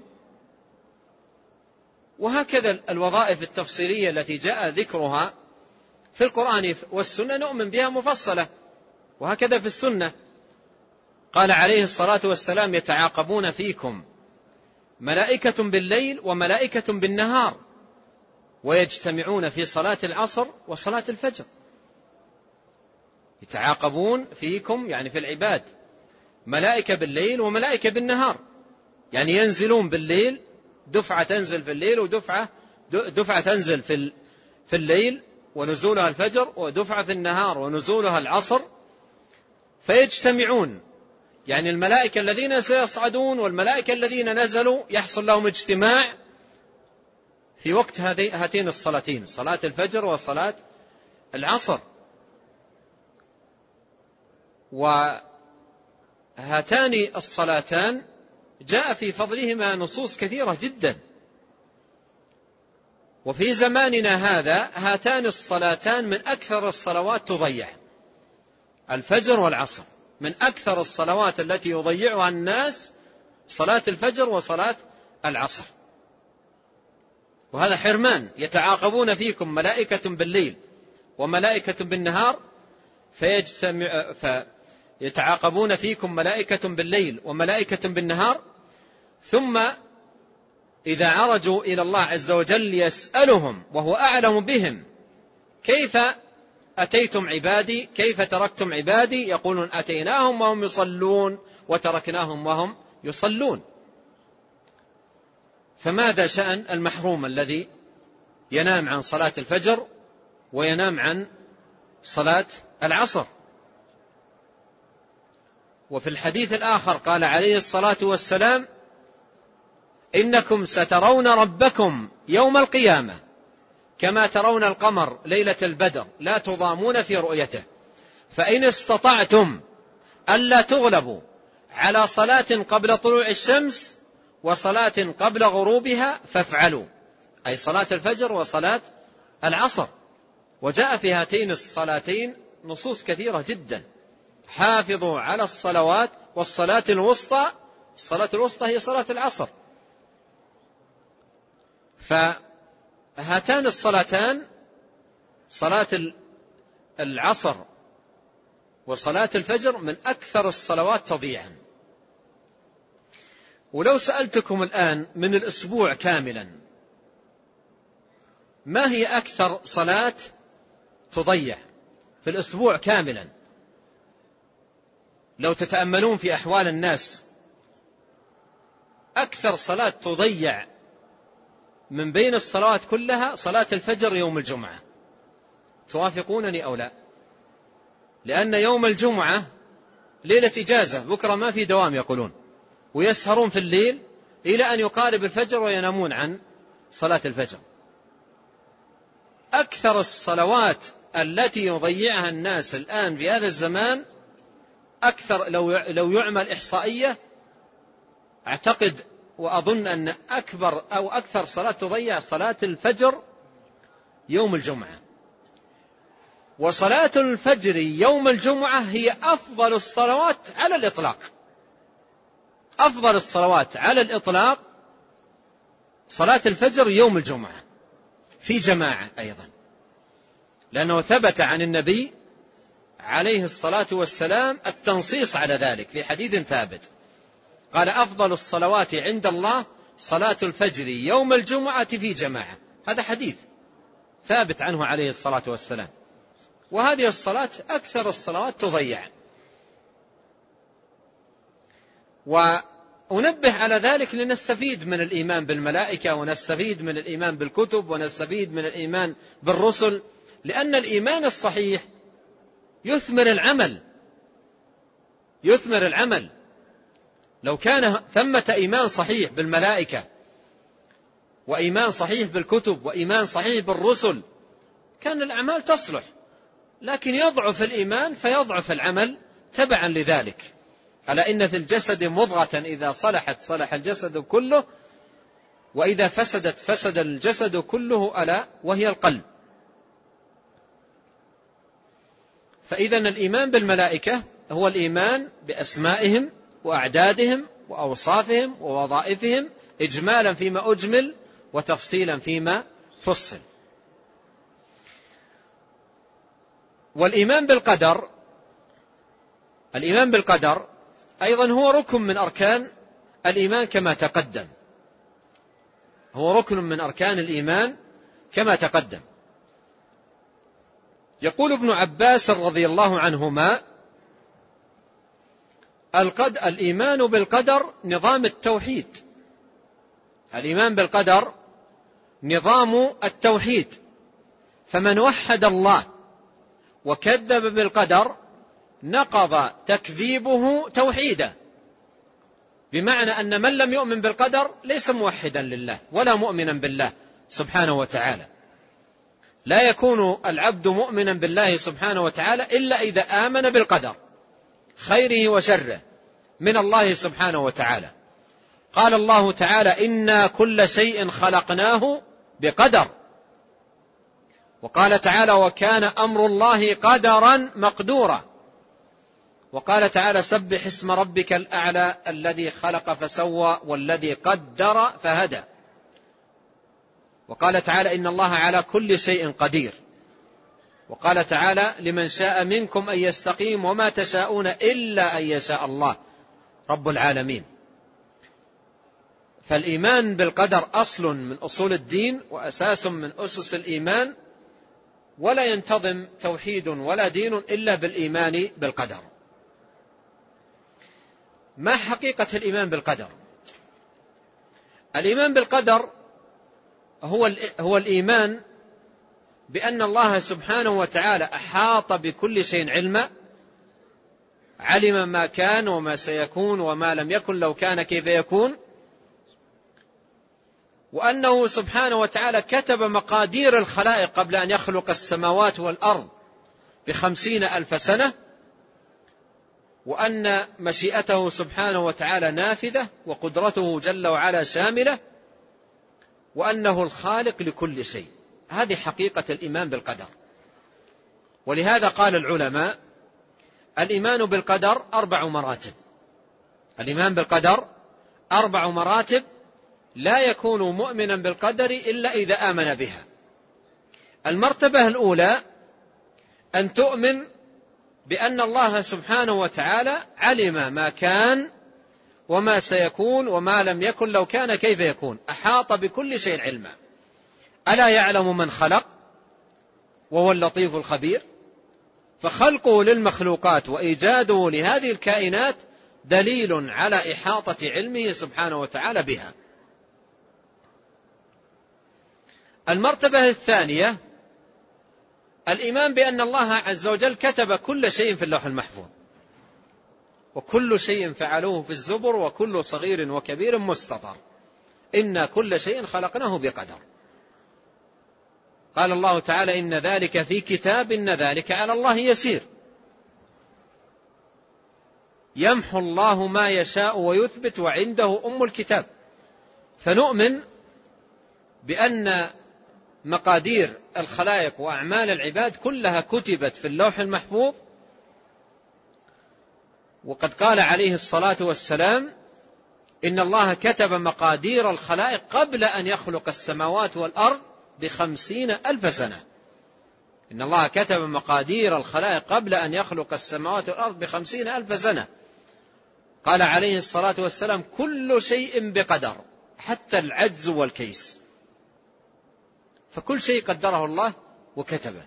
وهكذا الوظائف التفصيلية التي جاء ذكرها في القرآن والسنة نؤمن بها مفصلة. وهكذا في السنة قال عليه الصلاة والسلام يتعاقبون فيكم ملائكة بالليل وملائكة بالنهار ويجتمعون في صلاة العصر وصلاة الفجر. يتعاقبون فيكم يعني في العباد ملائكة بالليل وملائكة بالنهار، يعني ينزلون بالليل، دفعة تنزل في الليل ودفعة دفعة تنزل في في الليل ونزولها الفجر، ودفعة في النهار ونزولها العصر، فيجتمعون. يعني الملائكة الذين سيصعدون والملائكة الذين نزلوا يحصل لهم اجتماع في وقت هاتين الصلاتين، صلاة الفجر وصلاة العصر. وهاتان الصلاتان جاء في فضلهما نصوص كثيرة جدا. وفي زماننا هذا هاتان الصلاتان من أكثر الصلوات تضيع، الفجر والعصر من أكثر الصلوات التي يضيعها الناس، صلاة الفجر وصلاة العصر. وهذا حرمان. يتعاقبون فيكم ملائكة بالليل وملائكة بالنهار فيجتمع فيتعاقبون فيكم ملائكة بالليل وملائكة بالنهار، ثم إذا عرجوا إلى الله عز وجل يسألهم وهو أعلم بهم كيف أتيتم عبادي، كيف تركتم عبادي، يقولون أتيناهم وهم يصلون وتركناهم وهم يصلون. فماذا شأن المحروم الذي ينام عن صلاة الفجر وينام عن صلاة العصر؟ وفي الحديث الآخر قال عليه الصلاة والسلام إنكم سترون ربكم يوم القيامة كما ترون القمر ليلة البدر لا تضامون في رؤيته، فإن استطعتم ألا تغلبوا على صلاة قبل طلوع الشمس وصلاة قبل غروبها فافعلوا، أي صلاة الفجر وصلاة العصر. وجاء في هاتين الصلاتين نصوص كثيرة جدا. حافظوا على الصلوات والصلاة الوسطى، الصلاة الوسطى هي صلاة العصر. فهاتان الصلاتان صلاة العصر وصلاة الفجر من أكثر الصلوات تضيعا. ولو سألتكم الآن من الأسبوع كاملا ما هي أكثر صلاة تضيع في الأسبوع كاملا، لو تتأملون في أحوال الناس أكثر صلاة تضيع من بين الصلوات كلها صلاة الفجر يوم الجمعة. توافقونني أو لا؟ لأن يوم الجمعة ليلة إجازة، بكرة ما في دوام يقولون، ويسهرون في الليل إلى أن يقارب الفجر وينامون عن صلاة الفجر. أكثر الصلوات التي يضيعها الناس الآن في هذا الزمان أكثر، لو لو يعمل إحصائية أعتقد وأظن أن أكبر أو أكثر صلاة تضيع صلاة الفجر يوم الجمعة. وصلاة الفجر يوم الجمعة هي أفضل الصلوات على الإطلاق، أفضل الصلوات على الإطلاق صلاة الفجر يوم الجمعة في جماعة أيضا، لأنه ثبت عن النبي عليه الصلاة والسلام التنصيص على ذلك في حديث ثابت، قال أفضل الصلوات عند الله صلاة الفجر يوم الجمعة في جماعة. هذا حديث ثابت عنه عليه الصلاة والسلام. وهذه الصلاة أكثر الصلوات تضيع. وننبه على ذلك لنستفيد من الإيمان بالملائكة، ونستفيد من الإيمان بالكتب، ونستفيد من الإيمان بالرسل، لأن الإيمان الصحيح يثمر العمل، يثمر العمل. لو كان ثمة إيمان صحيح بالملائكة وإيمان صحيح بالكتب وإيمان صحيح بالرسل كان الأعمال تصلح، لكن يضعف الإيمان فيضعف العمل تبعا لذلك. ألا إن في الجسد مضغة إذا صلحت صلح الجسد كله، وإذا فسدت فسد الجسد كله ألا وهي القلب. فإذا الإيمان بالملائكة هو الإيمان بأسمائهم وأعدادهم وأوصافهم ووظائفهم إجمالا فيما أجمل وتفصيلا فيما فصل. والإيمان بالقدر الإيمان بالقدر أيضا هو ركن من أركان الإيمان كما تقدم هو ركن من أركان الإيمان كما تقدم. يقول ابن عباس رضي الله عنهما: الإيمان بالقدر نظام التوحيد. الإيمان بالقدر نظام التوحيد، فمن وحد الله وكذب بالقدر نقض تكذيبه توحيدا، بمعنى أن من لم يؤمن بالقدر ليس موحدا لله ولا مؤمنا بالله سبحانه وتعالى. لا يكون العبد مؤمنا بالله سبحانه وتعالى إلا إذا آمن بالقدر خيره وشره من الله سبحانه وتعالى. قال الله تعالى: إنا كل شيء خلقناه بقدر. وقال تعالى: وكان أمر الله قدرا مقدورا. وقال تعالى: سبح اسم ربك الأعلى الذي خلق فسوى والذي قدر فهدى. وقال تعالى: إن الله على كل شيء قدير. وقال تعالى: لمن شاء منكم أن يستقيم وما تشاءون إلا أن يشاء الله رب العالمين. فالإيمان بالقدر أصل من أصول الدين وأساس من أسس الإيمان، ولا ينتظم توحيد ولا دين إلا بالإيمان بالقدر. ما حقيقة الإيمان بالقدر؟ الإيمان بالقدر هو هو الإيمان بأن الله سبحانه وتعالى أحاط بكل شيء علما، علم ما كان وما سيكون وما لم يكن لو كان كيف يكون، وأنه سبحانه وتعالى كتب مقادير الخلائق قبل أن يخلق السماوات والأرض بخمسين ألف سنة، وأن مشيئته سبحانه وتعالى نافذة وقدرته جل وعلا شاملة، وأنه الخالق لكل شيء. هذه حقيقة الإيمان بالقدر. ولهذا قال العلماء: الإيمان بالقدر أربع مراتب. الإيمان بالقدر أربع مراتب، لا يكون مؤمنا بالقدر إلا إذا آمن بها. المرتبة الأولى أن تؤمن بأن الله سبحانه وتعالى علم ما كان وما سيكون وما لم يكن لو كان كيف يكون، أحاط بكل شيء علما. ألا يعلم من خلق وهو اللطيف الخبير؟ فخلقه للمخلوقات وإيجاده لهذه الكائنات دليل على إحاطة علمه سبحانه وتعالى بها. المرتبة الثانية الإيمان بأن الله عز وجل كتب كل شيء في اللوح المحفوظ، وكل شيء فعلوه في الزبر وكل صغير وكبير مستطر، إن كل شيء خلقناه بقدر. قال الله تعالى: إن ذلك في كتاب إن ذلك على الله يسير. يمحو الله ما يشاء ويثبت وعنده أم الكتاب. فنؤمن بأن مقادير الخلائق وأعمال العباد كلها كتبت في اللوح المحفوظ. وقد قال عليه الصلاة والسلام: إن الله كتب مقادير الخلائق قبل أن يخلق السماوات والأرض بخمسين ألف سنة. إن الله كتب مقادير الخلائق قبل أن يخلق السماوات والأرض بخمسين ألف سنة. قال عليه الصلاة والسلام: كل شيء بقدر حتى العجز والكيس. فكل شيء قدره الله وكتبه.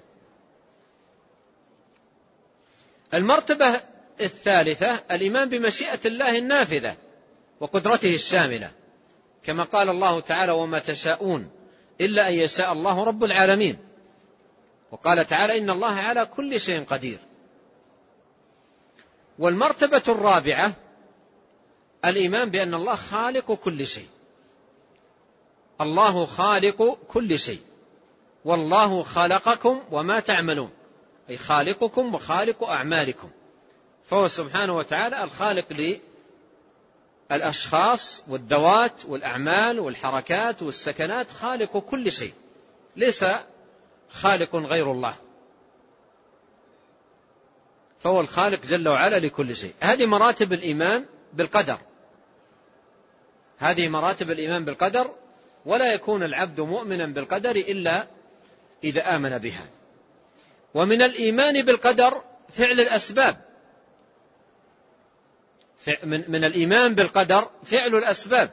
المرتبة الثالثة الإيمان بمشيئة الله النافذة وقدرته الشاملة، كما قال الله تعالى: وما تشاءون إلا أن يشاء الله رب العالمين. وقال تعالى: إن الله على كل شيء قدير. والمرتبة الرابعة الإيمان بأن الله خالق كل شيء. الله خالق كل شيء، والله خلقكم وما تعملون، أي خالقكم وخالق أعمالكم. فهو سبحانه وتعالى الخالق الأشخاص والذوات والأعمال والحركات والسكنات خالق كل شيء، ليس خالق غير الله، فهو الخالق جل وعلا لكل شيء. هذه مراتب الإيمان بالقدر، هذه مراتب الإيمان بالقدر، ولا يكون العبد مؤمنا بالقدر إلا إذا آمن بها. ومن الإيمان بالقدر فعل الأسباب، من, من الإيمان بالقدر فعل الأسباب.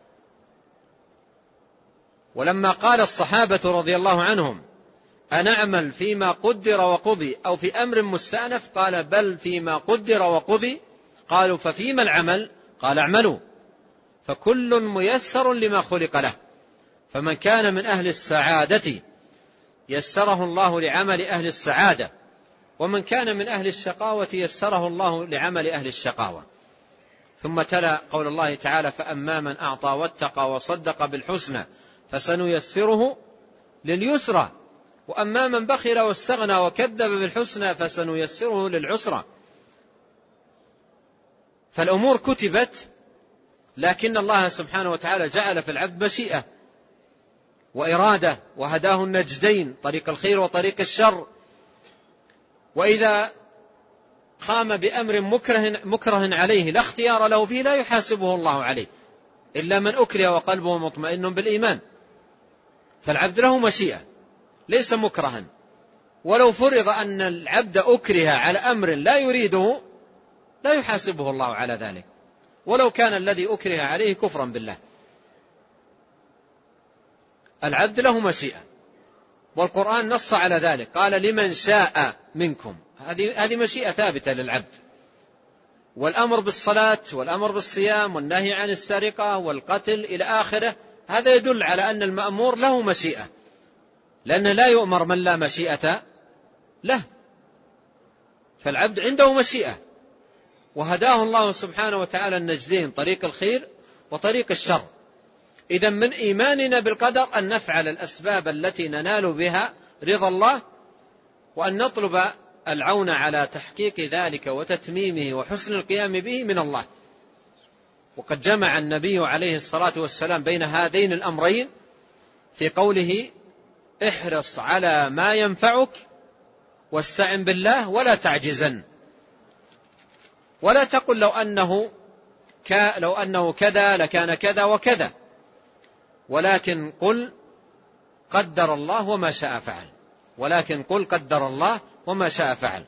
ولما قال الصحابة رضي الله عنهم أنعمل فيما قدر وقضي أو في أمر مستأنف، قال بل فيما قدر وقضي، قالوا ففيما العمل، قال اعملوا، فكل ميسر لما خلق له، فمن كان من أهل السعادة يسره الله لعمل أهل السعادة، ومن كان من أهل الشقاوة يسره الله لعمل أهل الشقاوة. ثم تلا قول الله تعالى فأما من أعطى واتقى وصدق بالحسنى فسنيسره لليسرى، وأما من بخل واستغنى وكذب بالحسنى فسنيسره للعسرى. فالأمور كتبت، لكن الله سبحانه وتعالى جعل في العبد مشيئة وإرادة، وهداه النجدين، طريق الخير وطريق الشر. وإذا قام بأمر مكره, مكره عليه لا اختيار له فيه لا يحاسبه الله عليه إلا من أكره وقلبه مطمئن بالإيمان. فالعبد له مشيئة ليس مكرها، ولو فرض أن العبد أكره على أمر لا يريده لا يحاسبه الله على ذلك، ولو كان الذي أكره عليه كفرا بالله. العبد له مشيئة، والقرآن نص على ذلك، قال لمن شاء منكم، هذه هذه مشيئة ثابتة للعبد. والأمر بالصلاة والأمر بالصيام والنهي عن السرقة والقتل إلى آخره، هذا يدل على أن المأمور له مشيئة، لأن لا يؤمر من لا مشيئة له. فالعبد عنده مشيئة، وهداه الله سبحانه وتعالى النجدين، طريق الخير وطريق الشر. إذن من إيماننا بالقدر أن نفعل الأسباب التي ننال بها رضا الله، وأن نطلب العون على تحقيق ذلك وتتميمه وحسن القيام به من الله. وقد جمع النبي عليه الصلاة والسلام بين هذين الأمرين في قوله احرص على ما ينفعك واستعن بالله ولا تعجزن، ولا تقل لو أنه, ك... لو أنه كذا لكان كذا وكذا، ولكن قل قدر الله وما شاء فعل، ولكن قل قدر الله وما شاء فعل.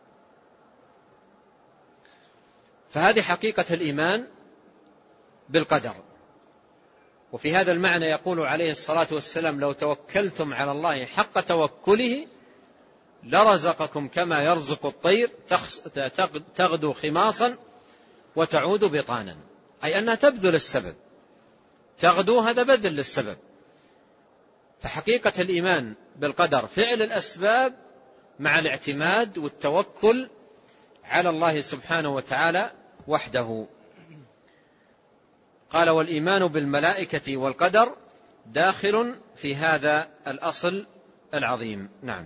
فهذه حقيقة الإيمان بالقدر. وفي هذا المعنى يقول عليه الصلاة والسلام لو توكلتم على الله حق توكله لرزقكم كما يرزق الطير تغدو خماصا وتعود بطانا، أي أنها تبذل السبب، تغدو هذا بذل للسبب. فحقيقة الإيمان بالقدر فعل الأسباب مع الاعتماد والتوكل على الله سبحانه وتعالى وحده. قال والإيمان بالملائكة والقدر داخل في هذا الأصل العظيم. نعم.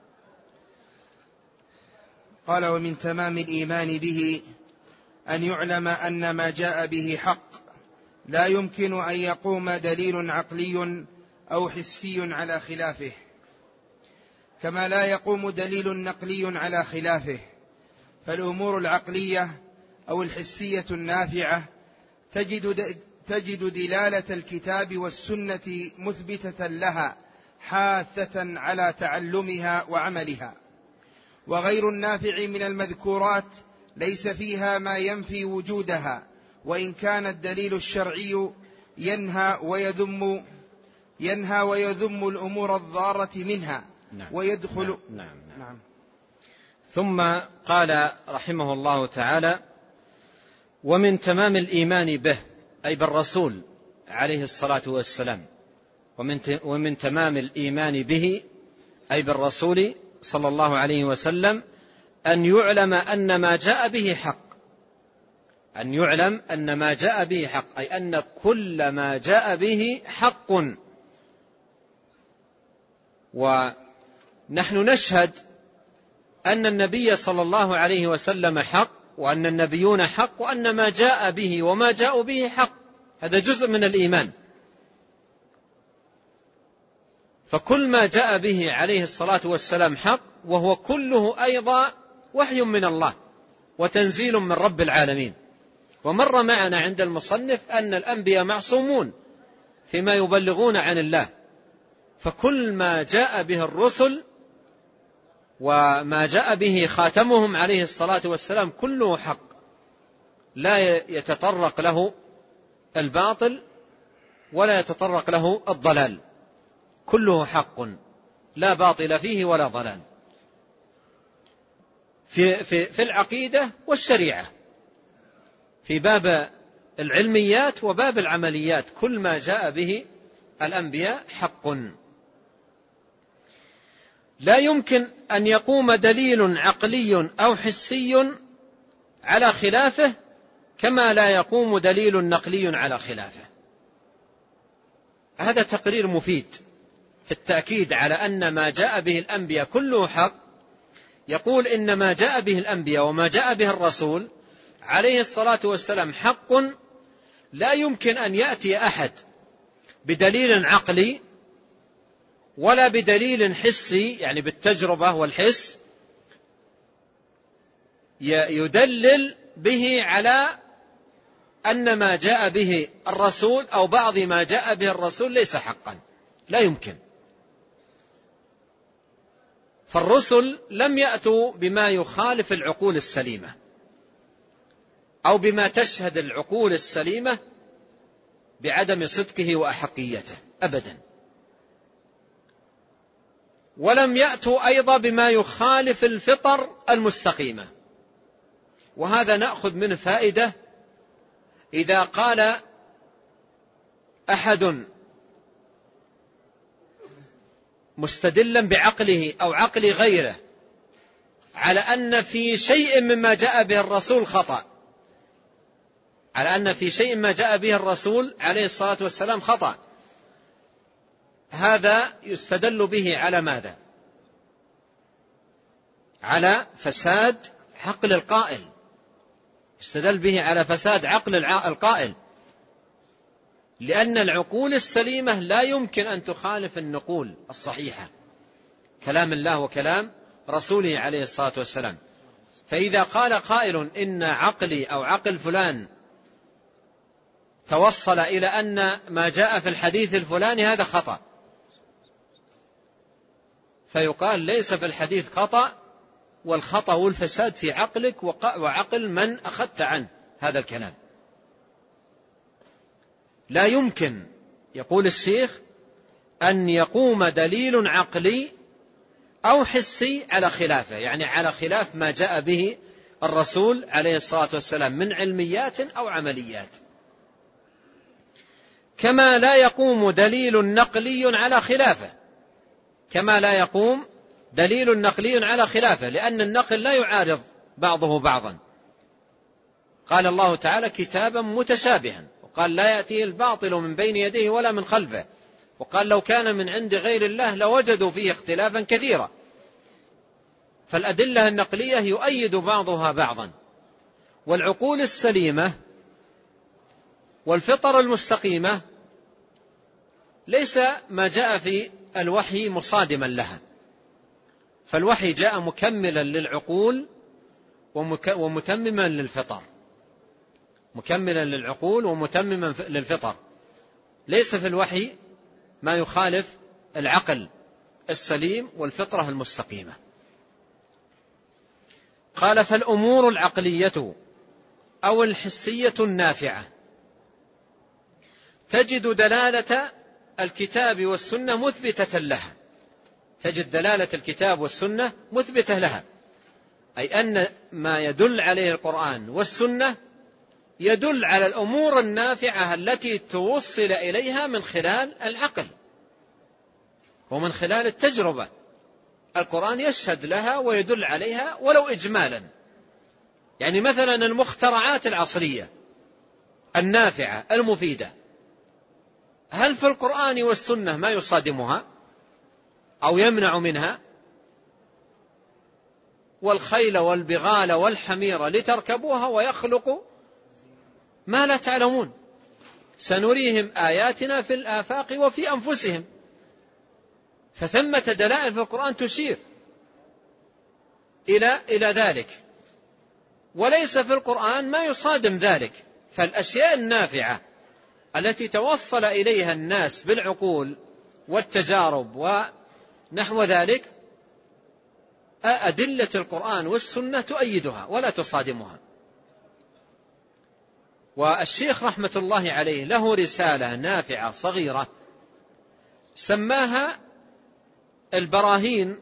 قال ومن تمام الإيمان به أن يعلم أن ما جاء به حق، لا يمكن أن يقوم دليل عقلي أو حسي على خلافه، كما لا يقوم دليل نقلي على خلافه. فالأمور العقلية أو الحسية النافعة تجد, تجد دلالة الكتاب والسنة مثبتة لها حاثة على تعلمها وعملها، وغير النافع من المذكورات ليس فيها ما ينفي وجودها، وإن كان الدليل الشرعي ينهى ويذم ينهى ويذم الأمور الضارة منها. نعم. ويدخل نعم. نعم. نعم. نعم. ثم قال رحمه الله تعالى ومن تمام الإيمان به أي بالرسول عليه الصلاة والسلام، ومن ومن تمام الإيمان به أي بالرسول صلى الله عليه وسلم أن يعلم أن ما جاء به حق، أن يعلم أن ما جاء به حق، أي أن كل ما جاء به حق. ونحن نشهد أن النبي صلى الله عليه وسلم حق وأن النبيون حق وأن ما جاء به وما جاءوا به حق، هذا جزء من الإيمان. فكل ما جاء به عليه الصلاة والسلام حق، وهو كله أيضا وحي من الله وتنزيل من رب العالمين. ومر معنا عند المصنف أن الأنبياء معصومون فيما يبلغون عن الله، فكل ما جاء به الرسل وما جاء به خاتمهم عليه الصلاة والسلام كله حق، لا يتطرق له الباطل ولا يتطرق له الضلال، كله حق لا باطل فيه ولا ضلال، في, في, في العقيدة والشريعة، في باب العلميات وباب العمليات، كل ما جاء به الأنبياء حق. لا يمكن أن يقوم دليل عقلي أو حسي على خلافه كما لا يقوم دليل نقلي على خلافه. هذا تقرير مفيد في التأكيد على أن ما جاء به الأنبياء كله حق. يقول إن ما جاء به الأنبياء وما جاء به الرسول عليه الصلاة والسلام حق، لا يمكن أن يأتي أحد بدليل عقلي ولا بدليل حسي، يعني بالتجربة والحس، يدلل به على أن ما جاء به الرسول أو بعض ما جاء به الرسول ليس حقا، لا يمكن. فالرسل لم يأتوا بما يخالف العقول السليمة أو بما تشهد العقول السليمة بعدم صدقه وأحقيته أبدا، ولم يأتوا أيضا بما يخالف الفطر المستقيمة. وهذا نأخذ منه فائدة. إذا قال أحد مستدلا بعقله أو عقل غيره على أن في شيء مما جاء به الرسول خطأ، على أن في شيء ما جاء به الرسول عليه الصلاة والسلام خطأ، هذا يستدل به على ماذا؟ على فساد عقل القائل، يستدل به على فساد عقل القائل، لأن العقول السليمة لا يمكن أن تخالف النقول الصحيحة، كلام الله وكلام رسوله عليه الصلاة والسلام. فإذا قال قائل إن عقلي أو عقل فلان توصل إلى أن ما جاء في الحديث الفلاني هذا خطأ، فيقال ليس في الحديث خطأ، والخطأ والفساد في عقلك وعقل من أخذت عنه هذا الكلام. لا يمكن، يقول الشيخ، أن يقوم دليل عقلي أو حسي على خلافه، يعني على خلاف ما جاء به الرسول عليه الصلاة والسلام من علميات أو عمليات، كما لا يقوم دليل نقلي على خلافه، كما لا يقوم دليل نقلي على خلافه، لأن النقل لا يعارض بعضه بعضا. قال الله تعالى كتابا متشابها، وقال لا يأتيه الباطل من بين يديه ولا من خلفه، وقال لو كان من عند غير الله لوجدوا فيه اختلافا كثيرا. فالأدلة النقلية يؤيد بعضها بعضا، والعقول السليمة والفطر المستقيمة ليس ما جاء في الوحي مصادما لها، فالوحي جاء مكملا للعقول ومتمما للفطر، مكملا للعقول ومتمما للفطر، ليس في الوحي ما يخالف العقل السليم والفطرة المستقيمة. قال فالأمور العقلية أو الحسية النافعة تجد دلالة الكتاب والسنة مثبتة لها، تجد دلالة الكتاب والسنة مثبتة لها، أي أن ما يدل عليه القرآن والسنة يدل على الأمور النافعة التي توصل إليها من خلال العقل ومن خلال التجربة. القرآن يشهد لها ويدل عليها ولو إجمالا، يعني مثلا المخترعات العصرية النافعة المفيدة، هل في القرآن والسنة ما يصادمها أو يمنع منها؟ والخيل والبغال والحمير لتركبوها ويخلق ما لا تعلمون سنريهم آياتنا في الآفاق وفي أنفسهم. فثمة دلائل في القرآن تشير إلى إلى ذلك، وليس في القرآن ما يصادم ذلك. فالأشياء النافعة التي توصل إليها الناس بالعقول والتجارب ونحو ذلك أدلة القرآن والسنة تؤيدها ولا تصادمها. والشيخ رحمة الله عليه له رسالة نافعة صغيرة سماها البراهين،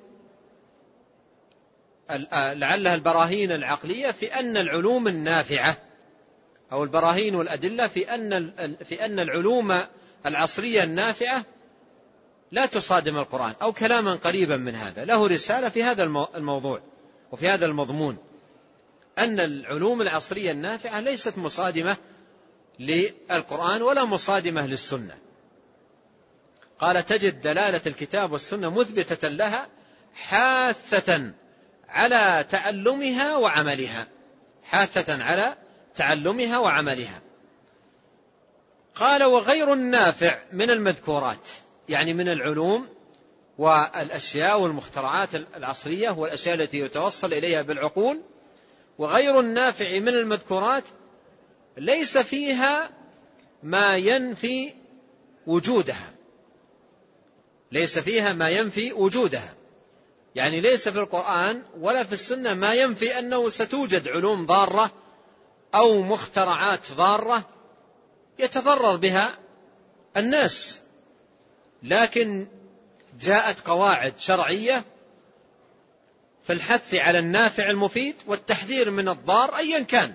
لعلها البراهين العقلية في أن العلوم النافعة، أو البراهين والأدلة في أن في أن العلوم العصرية النافعة لا تصادم القرآن، أو كلاما قريبا من هذا. له رسالة في هذا الموضوع وفي هذا المضمون، أن العلوم العصرية النافعة ليست مصادمة للقرآن ولا مصادمة للسنة. قال: تجد دلالة الكتاب والسنة مثبتة لها حاثة على تعلمها وعملها، حاثة على تعلمها وعملها. قال: وغير النافع من المذكورات، يعني من العلوم والأشياء والمخترعات العصرية والأشياء التي يتوصل إليها بالعقول، وغير النافع من المذكورات ليس فيها ما ينفي وجودها، ليس فيها ما ينفي وجودها، يعني ليس في القرآن ولا في السنة ما ينفي أنه ستوجد علوم ضارة أو مخترعات ضارة يتضرر بها الناس، لكن جاءت قواعد شرعية في الحث على النافع المفيد والتحذير من الضار أيا كان.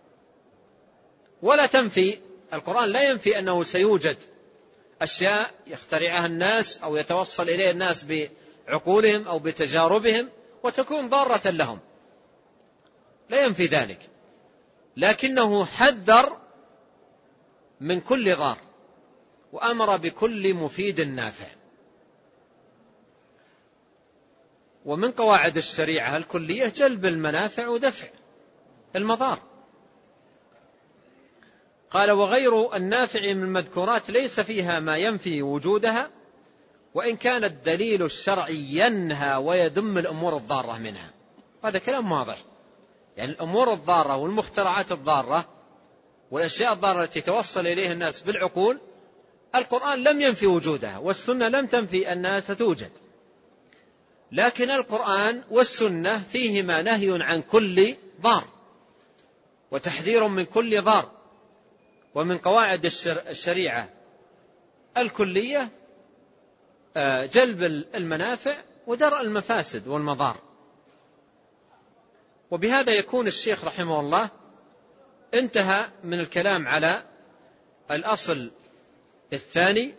ولا تنفي القرآن لا ينفي أنه سيوجد أشياء يخترعها الناس أو يتوصل إليه الناس بعقولهم أو بتجاربهم وتكون ضارة لهم، لا ينفي ذلك، لكنه حذر من كل ضار وأمر بكل مفيد نافع. ومن قواعد الشريعة الكلية جلب المنافع ودفع المضار. قال: وغير النافع من المذكورات ليس فيها ما ينفي وجودها، وإن كان الدليل الشرعي ينهى ويذم الأمور الضارة منها. هذا كلام واضح، يعني الأمور الضارة والمخترعات الضارة والأشياء الضارة التي توصل إليها الناس بالعقول، القرآن لم ينفي وجودها والسنة لم تنفي أنها ستوجد، لكن القرآن والسنة فيهما نهي عن كل ضار وتحذير من كل ضار. ومن قواعد الشريعة الكلية جلب المنافع ودرء المفاسد والمضار. وبهذا يكون الشيخ رحمه الله انتهى من الكلام على الأصل الثاني،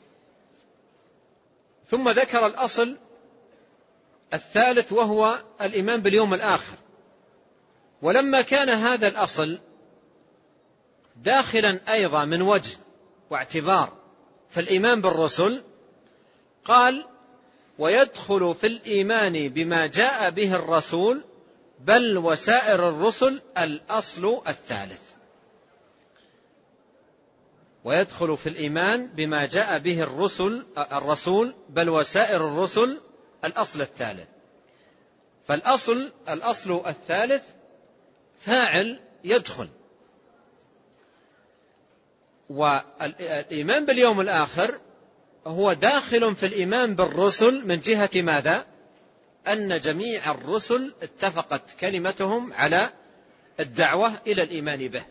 ثم ذكر الأصل الثالث وهو الإيمان باليوم الآخر. ولما كان هذا الأصل داخلا أيضا من وجه واعتبار في الإيمان بالرسل، قال: ويدخل في الإيمان بما جاء به الرسول بل وسائر الرسل الأصل الثالث. ويدخل في الإيمان بما جاء به الرسل الرسول بل وسائر الرسل الأصل الثالث. فالأصل الأصل الثالث فاعل يدخل. والإيمان باليوم الآخر هو داخل في الإيمان بالرسل من جهة ماذا؟ أن جميع الرسل اتفقت كلمتهم على الدعوة إلى الإيمان به.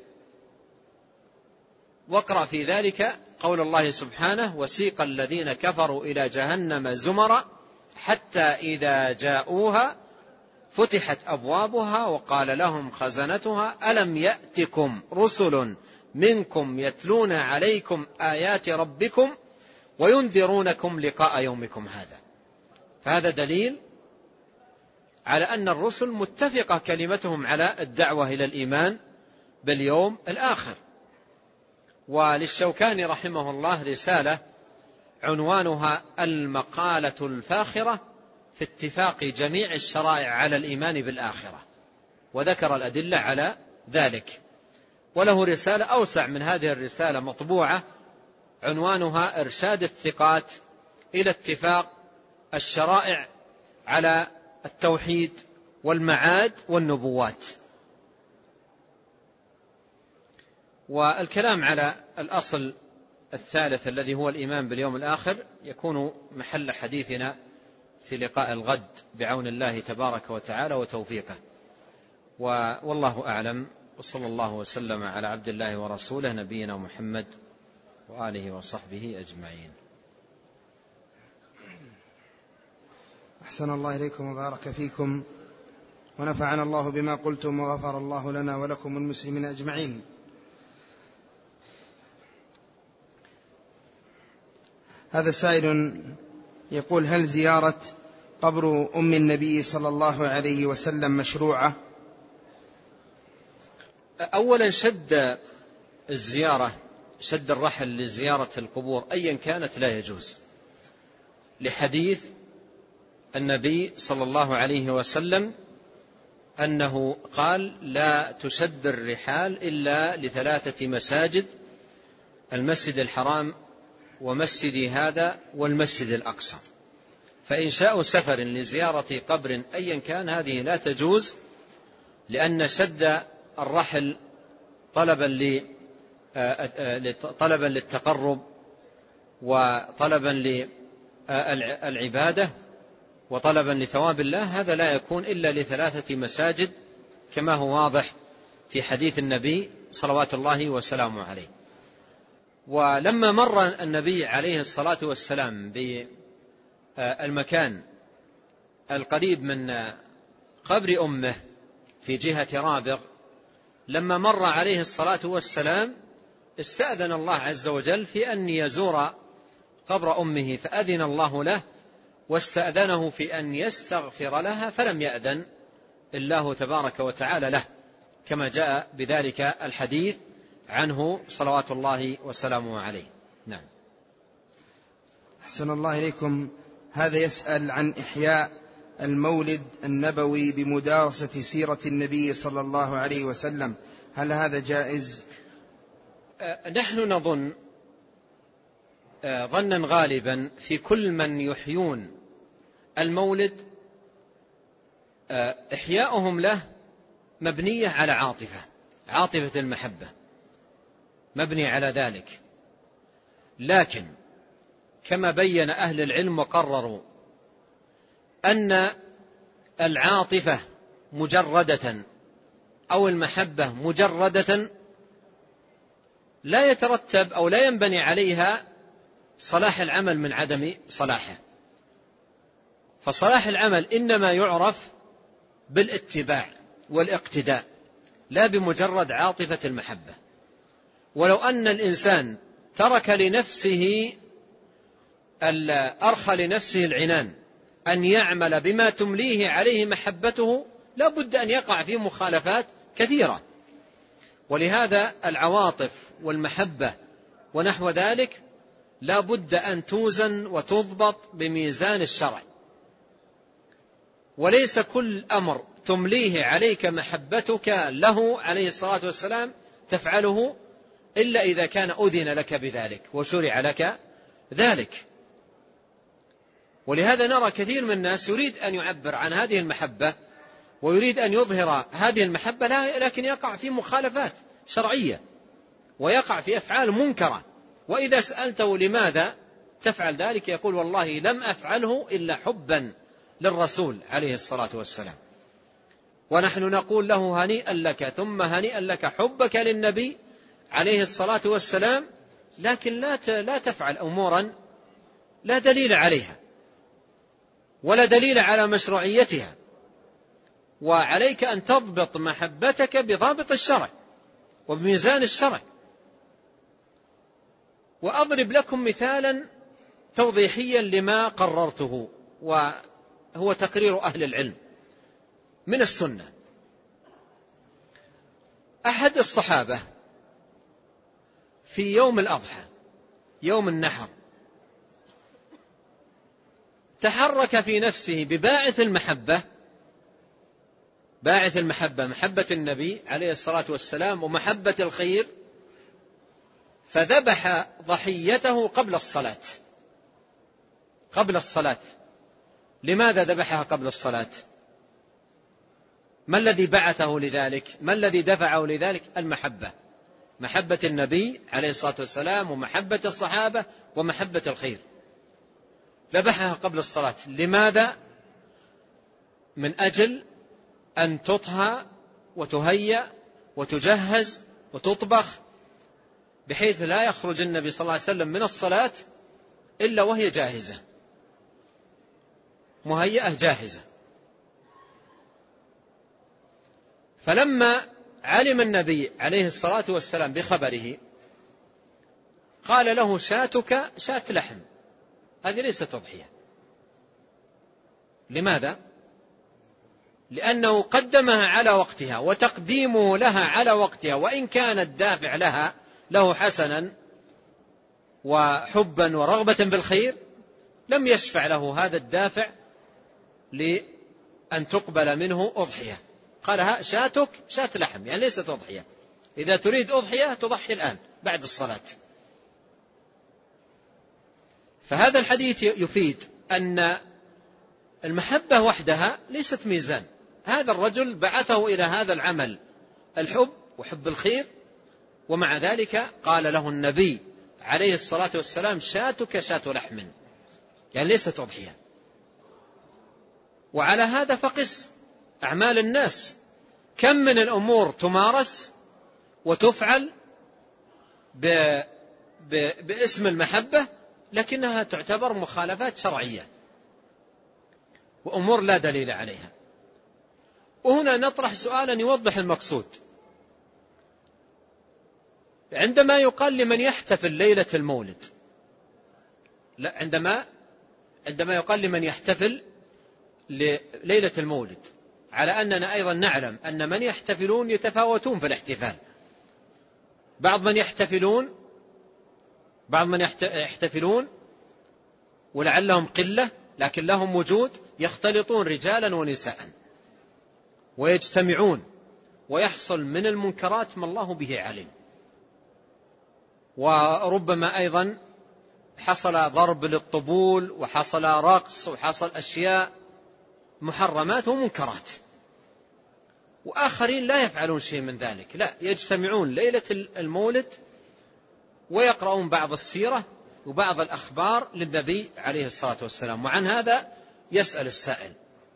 واقرأ في ذلك قول الله سبحانه: وسيق الذين كفروا إلى جهنم زمرا حتى إذا جاءوها فتحت أبوابها وقال لهم خزنتها ألم يأتكم رسل منكم يتلون عليكم آيات ربكم وينذرونكم لقاء يومكم هذا. فهذا دليل على أن الرسل متفقة كلمتهم على الدعوة إلى الإيمان باليوم الآخر. وللشوكاني رحمه الله رسالة عنوانها المقالة الفاخرة في اتفاق جميع الشرائع على الإيمان بالآخرة، وذكر الأدلة على ذلك. وله رسالة أوسع من هذه الرسالة مطبوعة عنوانها إرشاد الثقات إلى اتفاق الشرائع على التوحيد والمعاد والنبوات. والكلام على الأصل الثالث الذي هو الإيمان باليوم الآخر يكون محل حديثنا في لقاء الغد بعون الله تبارك وتعالى وتوفيقه. والله أعلم، وصلى الله وسلم على عبد الله ورسوله نبينا محمد وآله وصحبه أجمعين. أحسن الله إليكم وبارك فيكم، ونفعنا الله بما قلتم، وغفر الله لنا ولكم المسلمين أجمعين. هذا سائل يقول: هل زيارة قبر أم النبي صلى الله عليه وسلم مشروعة؟ أولا شد الزيارة شد الرحل لزيارة القبور أيا كانت لا يجوز، لحديث النبي صلى الله عليه وسلم أنه قال: لا تشد الرحال إلا لثلاثة مساجد، المسجد الحرام ومسجدي هذا والمسجد الأقصى. فإنشاء سفر لزيارة قبر أيا كان هذه لا تجوز، لأن شد الرحل طلبا طلبا للتقرب وطلبا للعبادة وطلبا لثواب الله، هذا لا يكون إلا لثلاثة مساجد كما هو واضح في حديث النبي صلوات الله وسلامه عليه. ولما مر النبي عليه الصلاة والسلام بالمكان القريب من قبر أمه في جهة رابغ، لما مر عليه الصلاة والسلام استأذن الله عز وجل في أن يزور قبر أمه، فأذن الله له، واستأذنه في أن يستغفر لها فلم يأذن الله تبارك وتعالى له، كما جاء بذلك الحديث عنه صلوات الله وسلامه عليه. نعم. أحسن الله إليكم. هذا يسأل عن إحياء المولد النبوي بمدارسة سيرة النبي صلى الله عليه وسلم، هل هذا جائز؟ نحن نظن ظنا غالبا في كل من يحيون المولد إحياؤهم له مبنية على عاطفة عاطفة المحبة، مبني على ذلك. لكن كما بين أهل العلم وقرروا أن العاطفة مجردة أو المحبة مجردة لا يترتب أو لا ينبني عليها صلاح العمل من عدم صلاحه، فصلاح العمل إنما يعرف بالاتباع والاقتداء لا بمجرد عاطفة المحبة. ولو أن الإنسان ترك لنفسه أرخى لنفسه العنان أن يعمل بما تمليه عليه محبته لا بد أن يقع في مخالفات كثيرة. ولهذا العواطف والمحبة ونحو ذلك لا بد أن توزن وتضبط بميزان الشرع، وليس كل أمر تمليه عليك محبتك له عليه الصلاة والسلام تفعله إلا إذا كان أذن لك بذلك وشرع لك ذلك. ولهذا نرى كثير من الناس يريد أن يعبر عن هذه المحبة ويريد أن يظهر هذه المحبة، لكن يقع في مخالفات شرعية ويقع في أفعال منكرة، وإذا سألته لماذا تفعل ذلك يقول: والله لم أفعله إلا حبا للرسول عليه الصلاة والسلام. ونحن نقول له: هنيئا لك ثم هنيئا لك حبك للنبي عليه الصلاة والسلام، لكن لا لا تفعل أمورا لا دليل عليها ولا دليل على مشروعيتها، وعليك أن تضبط محبتك بضابط الشرع وبميزان الشرع. وأضرب لكم مثالا توضيحيا لما قررته، وهو تقرير أهل العلم من السنة. أحد الصحابة في يوم الأضحى يوم النحر تحرك في نفسه بباعث المحبة، باعث المحبة محبة النبي عليه الصلاة والسلام ومحبة الخير، فذبح ضحيته قبل الصلاة، قبل الصلاة. لماذا ذبحها قبل الصلاة؟ ما الذي بعثه لذلك؟ ما الذي دفعه لذلك؟ المحبة، محبة النبي عليه الصلاة والسلام ومحبة الصحابة ومحبة الخير، ذبحها قبل الصلاة. لماذا؟ من أجل أن تطهى وتهيأ وتجهز وتطبخ، بحيث لا يخرج النبي صلى الله عليه وسلم من الصلاة إلا وهي جاهزة، مهيئة جاهزة. فلما علم النبي عليه الصلاة والسلام بخبره قال له: شاتك شاة لحم، هذه ليست أضحية. لماذا؟ لأنه قدمها على وقتها، وتقديمه لها على وقتها وإن كان الدافع لها له حسنا وحبا ورغبة بالخير، لم يشفع له هذا الدافع لأن تقبل منه أضحية. قالها: شاتك شاة لحم، يعني ليست أضحية. إذا تريد أضحية تضحي الآن بعد الصلاة. فهذا الحديث يفيد أن المحبة وحدها ليست ميزان. هذا الرجل بعثه إلى هذا العمل الحب وحب الخير، ومع ذلك قال له النبي عليه الصلاة والسلام: شاتك شاة لحم، يعني ليست أضحية. وعلى هذا فقس أعمال الناس، كم من الأمور تمارس وتفعل ب... ب... باسم المحبة، لكنها تعتبر مخالفات شرعية وأمور لا دليل عليها. وهنا نطرح سؤالا يوضح المقصود. عندما يقال لمن يحتفل ليلة المولد، لا عندما عندما يقال لمن يحتفل ليلة المولد، على أننا أيضا نعلم أن من يحتفلون يتفاوتون في الاحتفال. بعض من يحتفلون بعض من يحتفلون ولعلهم قلة لكن لهم وجود، يختلطون رجالا ونساء ويجتمعون، ويحصل من المنكرات ما الله به علم. وربما أيضا حصل ضرب للطبول، وحصل رقص، وحصل أشياء محرمات ومنكرات. وآخرين لا يفعلون شيء من ذلك، لا، يجتمعون ليلة المولد ويقرؤون بعض السيرة وبعض الأخبار للنبي عليه الصلاة والسلام. وعن هذا يسأل السائل.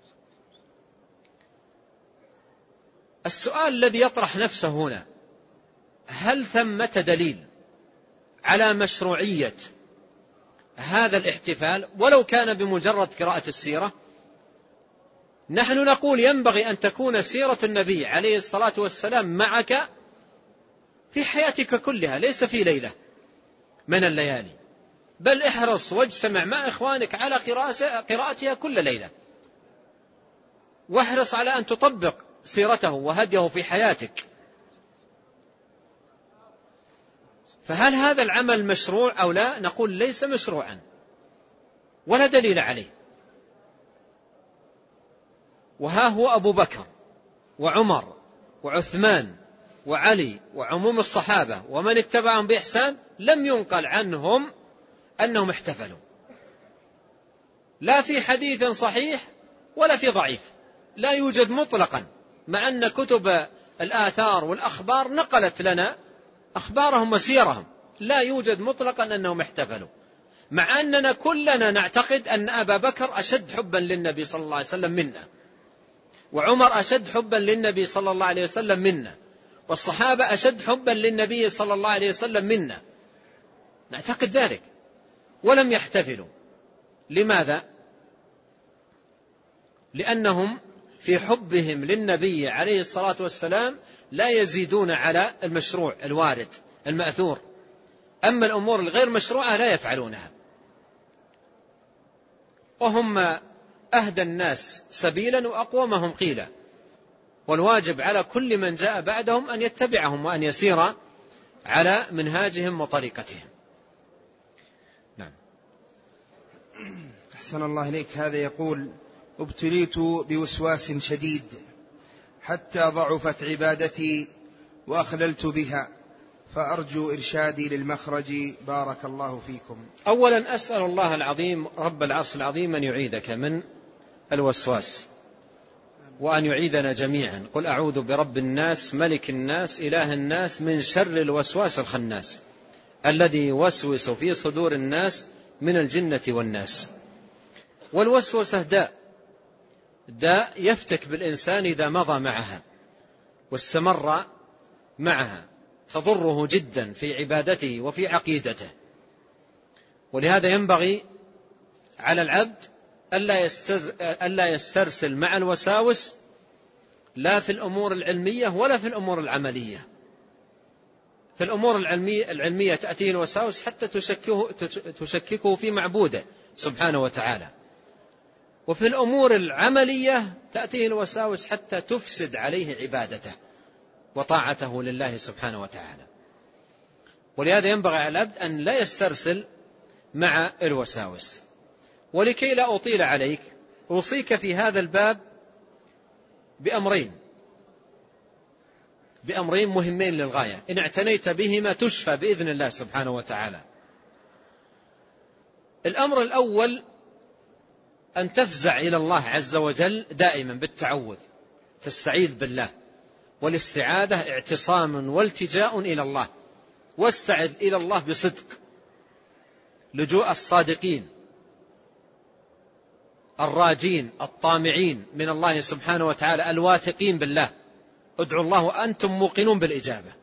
السؤال الذي يطرح نفسه هنا: هل ثمة دليل على مشروعية هذا الاحتفال ولو كان بمجرد قراءة السيرة؟ نحن نقول ينبغي أن تكون سيرة النبي عليه الصلاة والسلام معك في حياتك كلها، ليس في ليلة من الليالي، بل احرص واجتمع مع إخوانك على قراءتها كل ليلة، واحرص على أن تطبق سيرته وهديه في حياتك. فهل هذا العمل مشروع أو لا؟ نقول ليس مشروعا ولا دليل عليه. وها هو أبو بكر وعمر وعثمان وعلي وعموم الصحابة ومن اتبعهم بإحسان لم ينقل عنهم أنهم احتفلوا، لا في حديث صحيح ولا في ضعيف، لا يوجد مطلقا، مع أن كتب الآثار والأخبار نقلت لنا أخبارهم وسيرهم، لا يوجد مطلقا أنهم احتفلوا، مع أننا كلنا نعتقد أن أبا بكر أشد حبا للنبي صلى الله عليه وسلم منا، وعمر أشد حبا للنبي صلى الله عليه وسلم منا، والصحابة أشد حبا للنبي صلى الله عليه وسلم منا، نعتقد ذلك، ولم يحتفلوا. لماذا؟ لأنهم في حبهم للنبي عليه الصلاة والسلام لا يزيدون على المشروع الوارد المأثور، أما الأمور الغير مشروعة لا يفعلونها، وهم أهدى الناس سبيلا وأقومهم قيلا، والواجب على كل من جاء بعدهم أن يتبعهم وأن يسير على منهاجهم وطريقتهم. نعم. أحسن الله إليك. هذا يقول: ابتليت بوسواس شديد حتى ضعفت عبادتي وأخللت بها، فأرجو إرشادي للمخرج، بارك الله فيكم. أولا أسأل الله العظيم رب العرش العظيم أن يعيدك من الوسواس، وأن يعيدنا جميعا. قل أعوذ برب الناس ملك الناس إله الناس من شر الوسواس الخناس الذي يوسوس في صدور الناس من الجنة والناس. والوسوسة داء داء يفتك بالإنسان إذا مضى معها واستمر معها، تضره جدا في عبادته وفي عقيدته. ولهذا ينبغي على العبد ألا يسترسل مع الوساوس، لا في الأمور العلمية ولا في الأمور العملية. في الأمور العلمية, العلمية تأتيه الوساوس حتى تشككه, تشككه في معبوده سبحانه وتعالى، وفي الأمور العملية تأتيه الوساوس حتى تفسد عليه عبادته وطاعته لله سبحانه وتعالى. ولهذا ينبغي على العبد أن لا يسترسل مع الوساوس. ولكي لا أطيل عليك، أوصيك في هذا الباب بأمرين بأمرين مهمين للغاية، إن اعتنيت بهما تشفى بإذن الله سبحانه وتعالى. الأمر الأول أن تفزع إلى الله عز وجل دائما بالتعوذ، تستعيذ بالله، والاستعاذة اعتصام والتجاء إلى الله، واستعذ إلى الله بصدق، لجوء الصادقين الراجين الطامعين من الله سبحانه وتعالى الواثقين بالله. ادعوا الله وأنتم موقنون بالإجابة.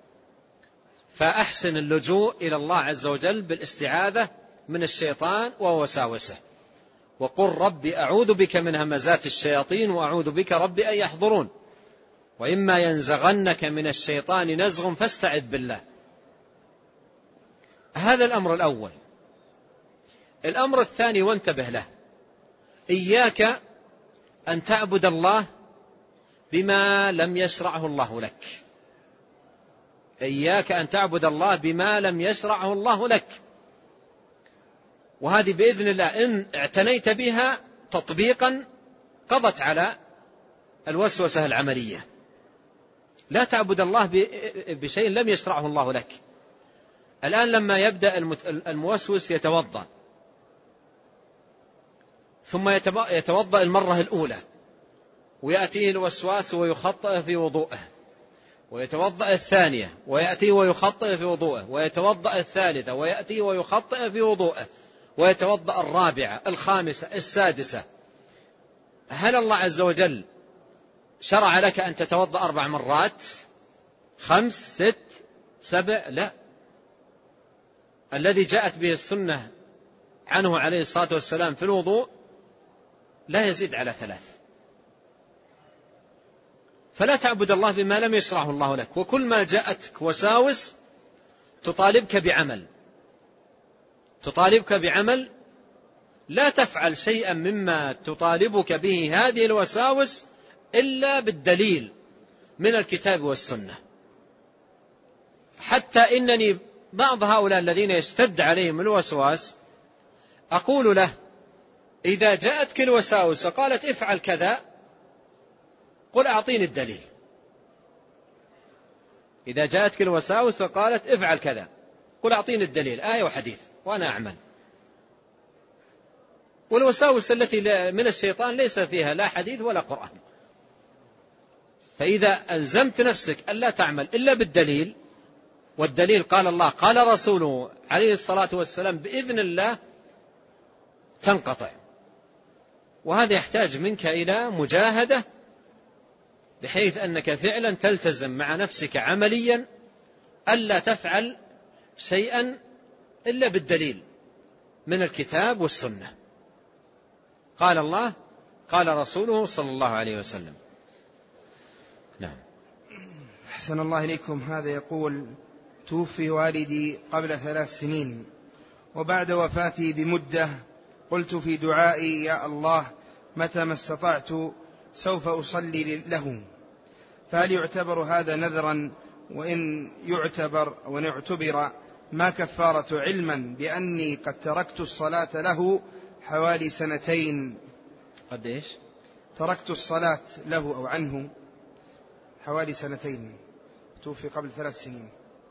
فأحسن اللجوء إلى الله عز وجل بالاستعاذة من الشيطان ووساوسه، وقل رب أعوذ بك من همزات الشياطين وأعوذ بك رب أن يحضرون، وإما ينزغنك من الشيطان نزغ فاستعذ بالله. هذا الأمر الأول. الأمر الثاني وانتبه له: إياك أن تعبد الله بما لم يشرعه الله لك. إياك أن تعبد الله بما لم يشرعه الله لك. وهذه بإذن الله إن اعتنيت بها تطبيقا قضت على الوسوسة العملية. لا تعبد الله بشيء لم يشرعه الله لك. الآن لما يبدأ الموسوس يتوضأ، ثم يتوضأ المرة الأولى ويأتيه الوسواس ويخطئ في وضوءه، ويتوضأ الثانية ويأتيه ويخطئ في وضوءه، ويتوضأ الثالثة ويأتيه ويخطئ في وضوءه، ويتوضأ الرابعة الخامسة السادسة. هل الله عز وجل شرع لك أن تتوضأ أربع مرات خمس ست سبع؟ لا. الذي جاءت به السنة عنه عليه الصلاة والسلام في الوضوء لا يزيد على ثلاث. فلا تعبد الله بما لم يشرعه الله لك. وكل ما جاءتك وساوس تطالبك بعمل تطالبك بعمل لا تفعل شيئا مما تطالبك به هذه الوساوس إلا بالدليل من الكتاب والسنة. حتى إنني بعض هؤلاء الذين يشتد عليهم الوسواس أقول له: إذا جاءتك الوساوس وقالت افعل كذا، قل أعطيني الدليل. إذا جاءتك الوساوس وقالت افعل كذا، قل أعطيني الدليل، آية وحديث، وأنا أعمل. والوساوس التي من الشيطان ليس فيها لا حديث ولا قرآن. فإذا ألزمت نفسك ألا تعمل إلا بالدليل، والدليل قال الله قال رسوله عليه الصلاة والسلام بإذن الله، تنقطع. وهذا يحتاج منك إلى مجاهدة، بحيث أنك فعلا تلتزم مع نفسك عمليا ألا تفعل شيئا إلا بالدليل من الكتاب والسنة. قال الله قال رسوله صلى الله عليه وسلم. نعم. أحسن الله إليكم. هذا يقول: توفي والدي قبل ثلاث سنين، وبعد وفاته بمدة قلت في دعائي: يا الله متى ما استطعت سوف أصلي له، فهل يعتبر هذا نذرا؟ وإن يعتبر وإن يعتبر ما كفارة، علما بأني قد تركت الصلاة له حوالي سنتين. قد إيش؟ تركت الصلاة له أو عنه حوالي سنتين، توفي قبل ثلاث سنين.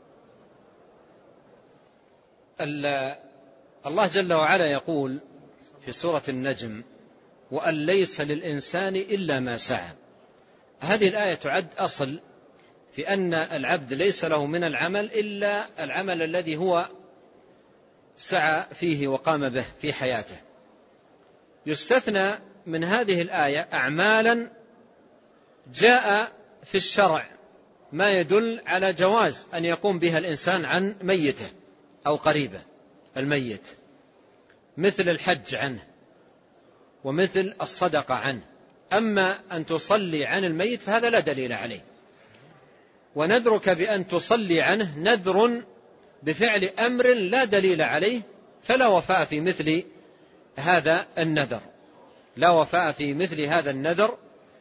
الله جل وعلا يقول في سورة النجم: وأن ليس للإنسان إلا ما سعى. هذه الآية تعد أصل في أن العبد ليس له من العمل إلا العمل الذي هو سعى فيه وقام به في حياته. يستثنى من هذه الآية أعمالا جاء في الشرع ما يدل على جواز أن يقوم بها الإنسان عن ميته أو قريبه الميت، مثل الحج عنه ومثل الصدقة عنه. أما أن تصلي عن الميت فهذا لا دليل عليه. ونذرك بأن تصلي عنه نذر بفعل أمر لا دليل عليه، فلا وفاء في مثل هذا النذر، لا وفاء في مثل هذا النذر،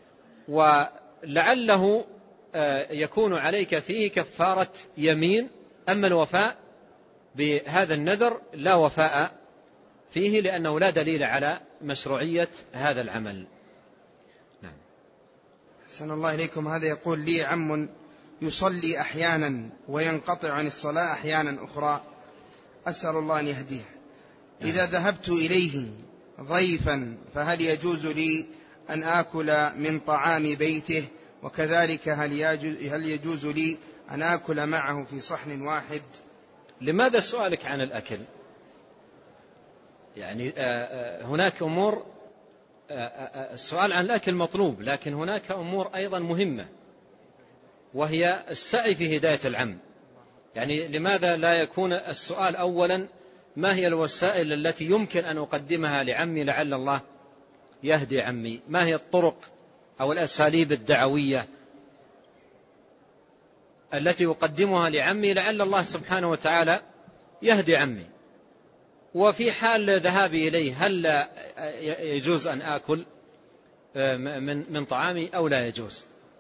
ولعله يكون عليك فيه كفارة يمين. أما الوفاء بهذا النذر لا وفاء فيه، لأنه لا دليل على مشروعية هذا العمل. نعم. أحسن الله إليكم. هذا يقول: لي عم يصلي أحيانا وينقطع عن الصلاة أحيانا أخرى، أسأل الله أن يهديه. إذا ذهبت إليه ضيفا فهل يجوز لي أن آكل من طعام بيته؟ وكذلك هل يجوز لي أن آكل معه في صحن واحد؟ لماذا سؤالك عن الأكل؟ يعني هناك أمور، السؤال عن الأكل مطلوب، لكن هناك أمور أيضا مهمة، وهي السعي في هداية العم. يعني لماذا لا يكون السؤال أولا: ما هي الوسائل التي يمكن أن أقدمها لعمي لعل الله يهدي عمي؟ ما هي الطرق أو الأساليب الدعوية التي أقدمها لعمي لعل الله سبحانه وتعالى يهدي عمي؟ وفي حال ذهابي إليه هل يجوز أن آكل من من طعامي أو لا يجوز؟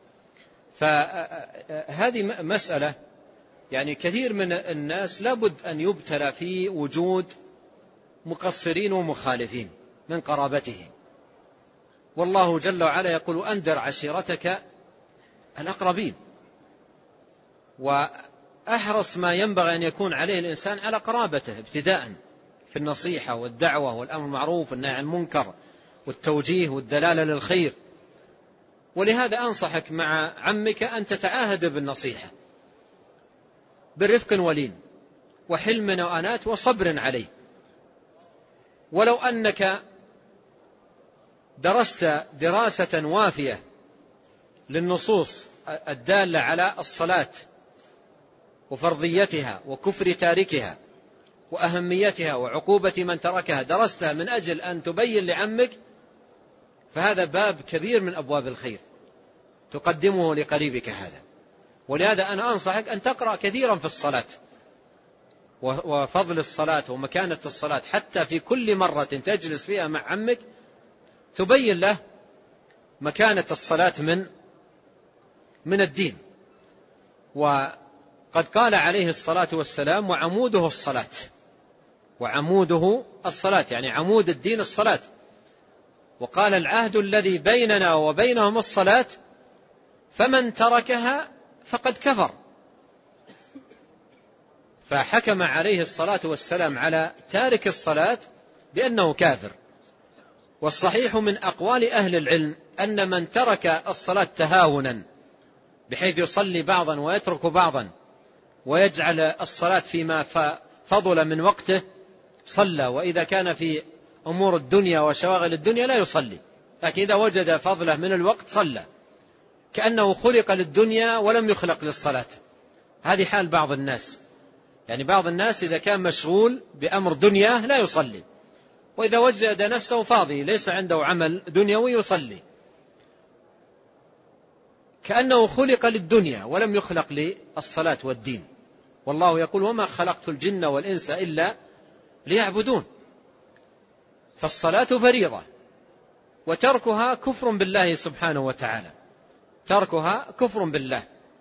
فهذه مسألة يعني كثير من الناس لابد أن يبتلى في وجود مقصرين ومخالفين من قرابته. والله جل وعلا يقول: أنذر عشيرتك الأقربين. وأحرص ما ينبغي أن يكون عليه الإنسان على قرابته ابتداء في النصيحة والدعوة والأمر بالمعروف والنهي عن المنكر والتوجيه والدلالة للخير. ولهذا أنصحك مع عمك أن تتعاهد بالنصيحة برفق ولين وحلم وأنات وصبر عليه. ولو أنك درست دراسة وافية للنصوص الدالة على الصلاة وفرضيتها وكفر تاركها وأهميتها وعقوبة من تركها، درستها من أجل أن تبين لعمك، فهذا باب كبير من أبواب الخير تقدمه لقريبك هذا. ولهذا أنا أنصحك أن تقرأ كثيرا في الصلاة وفضل الصلاة ومكانة الصلاة، حتى في كل مرة تجلس فيها مع عمك تبين له مكانة الصلاة من من الدين. وقد قال عليه الصلاة والسلام: وعموده الصلاة. وعموده الصلاة يعني عمود الدين الصلاة. وقال: العهد الذي بيننا وبينهم الصلاة، فمن تركها فقد كفر. فحكم عليه الصلاة والسلام على تارك الصلاة بأنه كافر. والصحيح من أقوال أهل العلم أن من ترك الصلاة تهاونا بحيث يصلي بعضا ويترك بعضا ويجعل الصلاة فيما فضل من وقته صلى، وإذا كان في أمور الدنيا وشواغل الدنيا لا يصلي، لكن إذا وجد فضله من الوقت صلى، كأنه خلق للدنيا ولم يخلق للصلاة. هذه حال بعض الناس. يعني بعض الناس إذا كان مشغول بأمر دنيا لا يصلي، وإذا وجد نفسه فاضي ليس عنده عمل دنيوي يصلي، كأنه خلق للدنيا ولم يخلق للصلاة والدين. والله يقول: وما خلقت الجن والإنس إلا ليعبدون. فالصلاة فريضة، وتركها كفر بالله سبحانه وتعالى، تركها كفر بالله.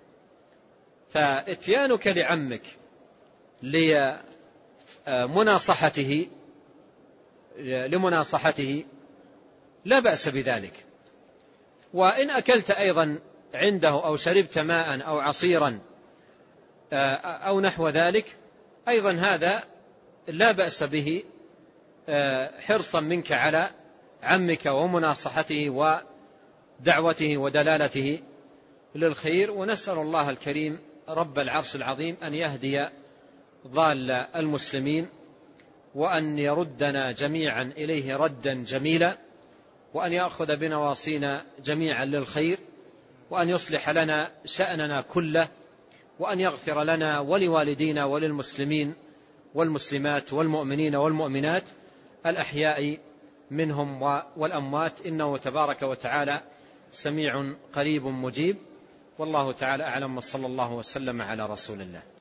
فاتيانك لعمك لمناصحته لمناصحته لا بأس بذلك. وإن أكلت أيضا عنده أو شربت ماء أو عصيرا أو نحو ذلك أيضا هذا لا بأس به، حرصا منك على عمك ومناصحته ودعوته ودلالته للخير. ونسأل الله الكريم رب العرش العظيم أن يهدي ضال المسلمين، وأن يردنا جميعا إليه ردا جميلا، وأن يأخذ بنواصينا جميعا للخير، وأن يصلح لنا شأننا كله، وأن يغفر لنا ولوالدينا وللمسلمين والمسلمات والمؤمنين والمؤمنات الأحياء منهم والأموات، إنه تبارك وتعالى سميع قريب مجيب. والله تعالى أعلم، وصلى الله وسلم على رسول الله.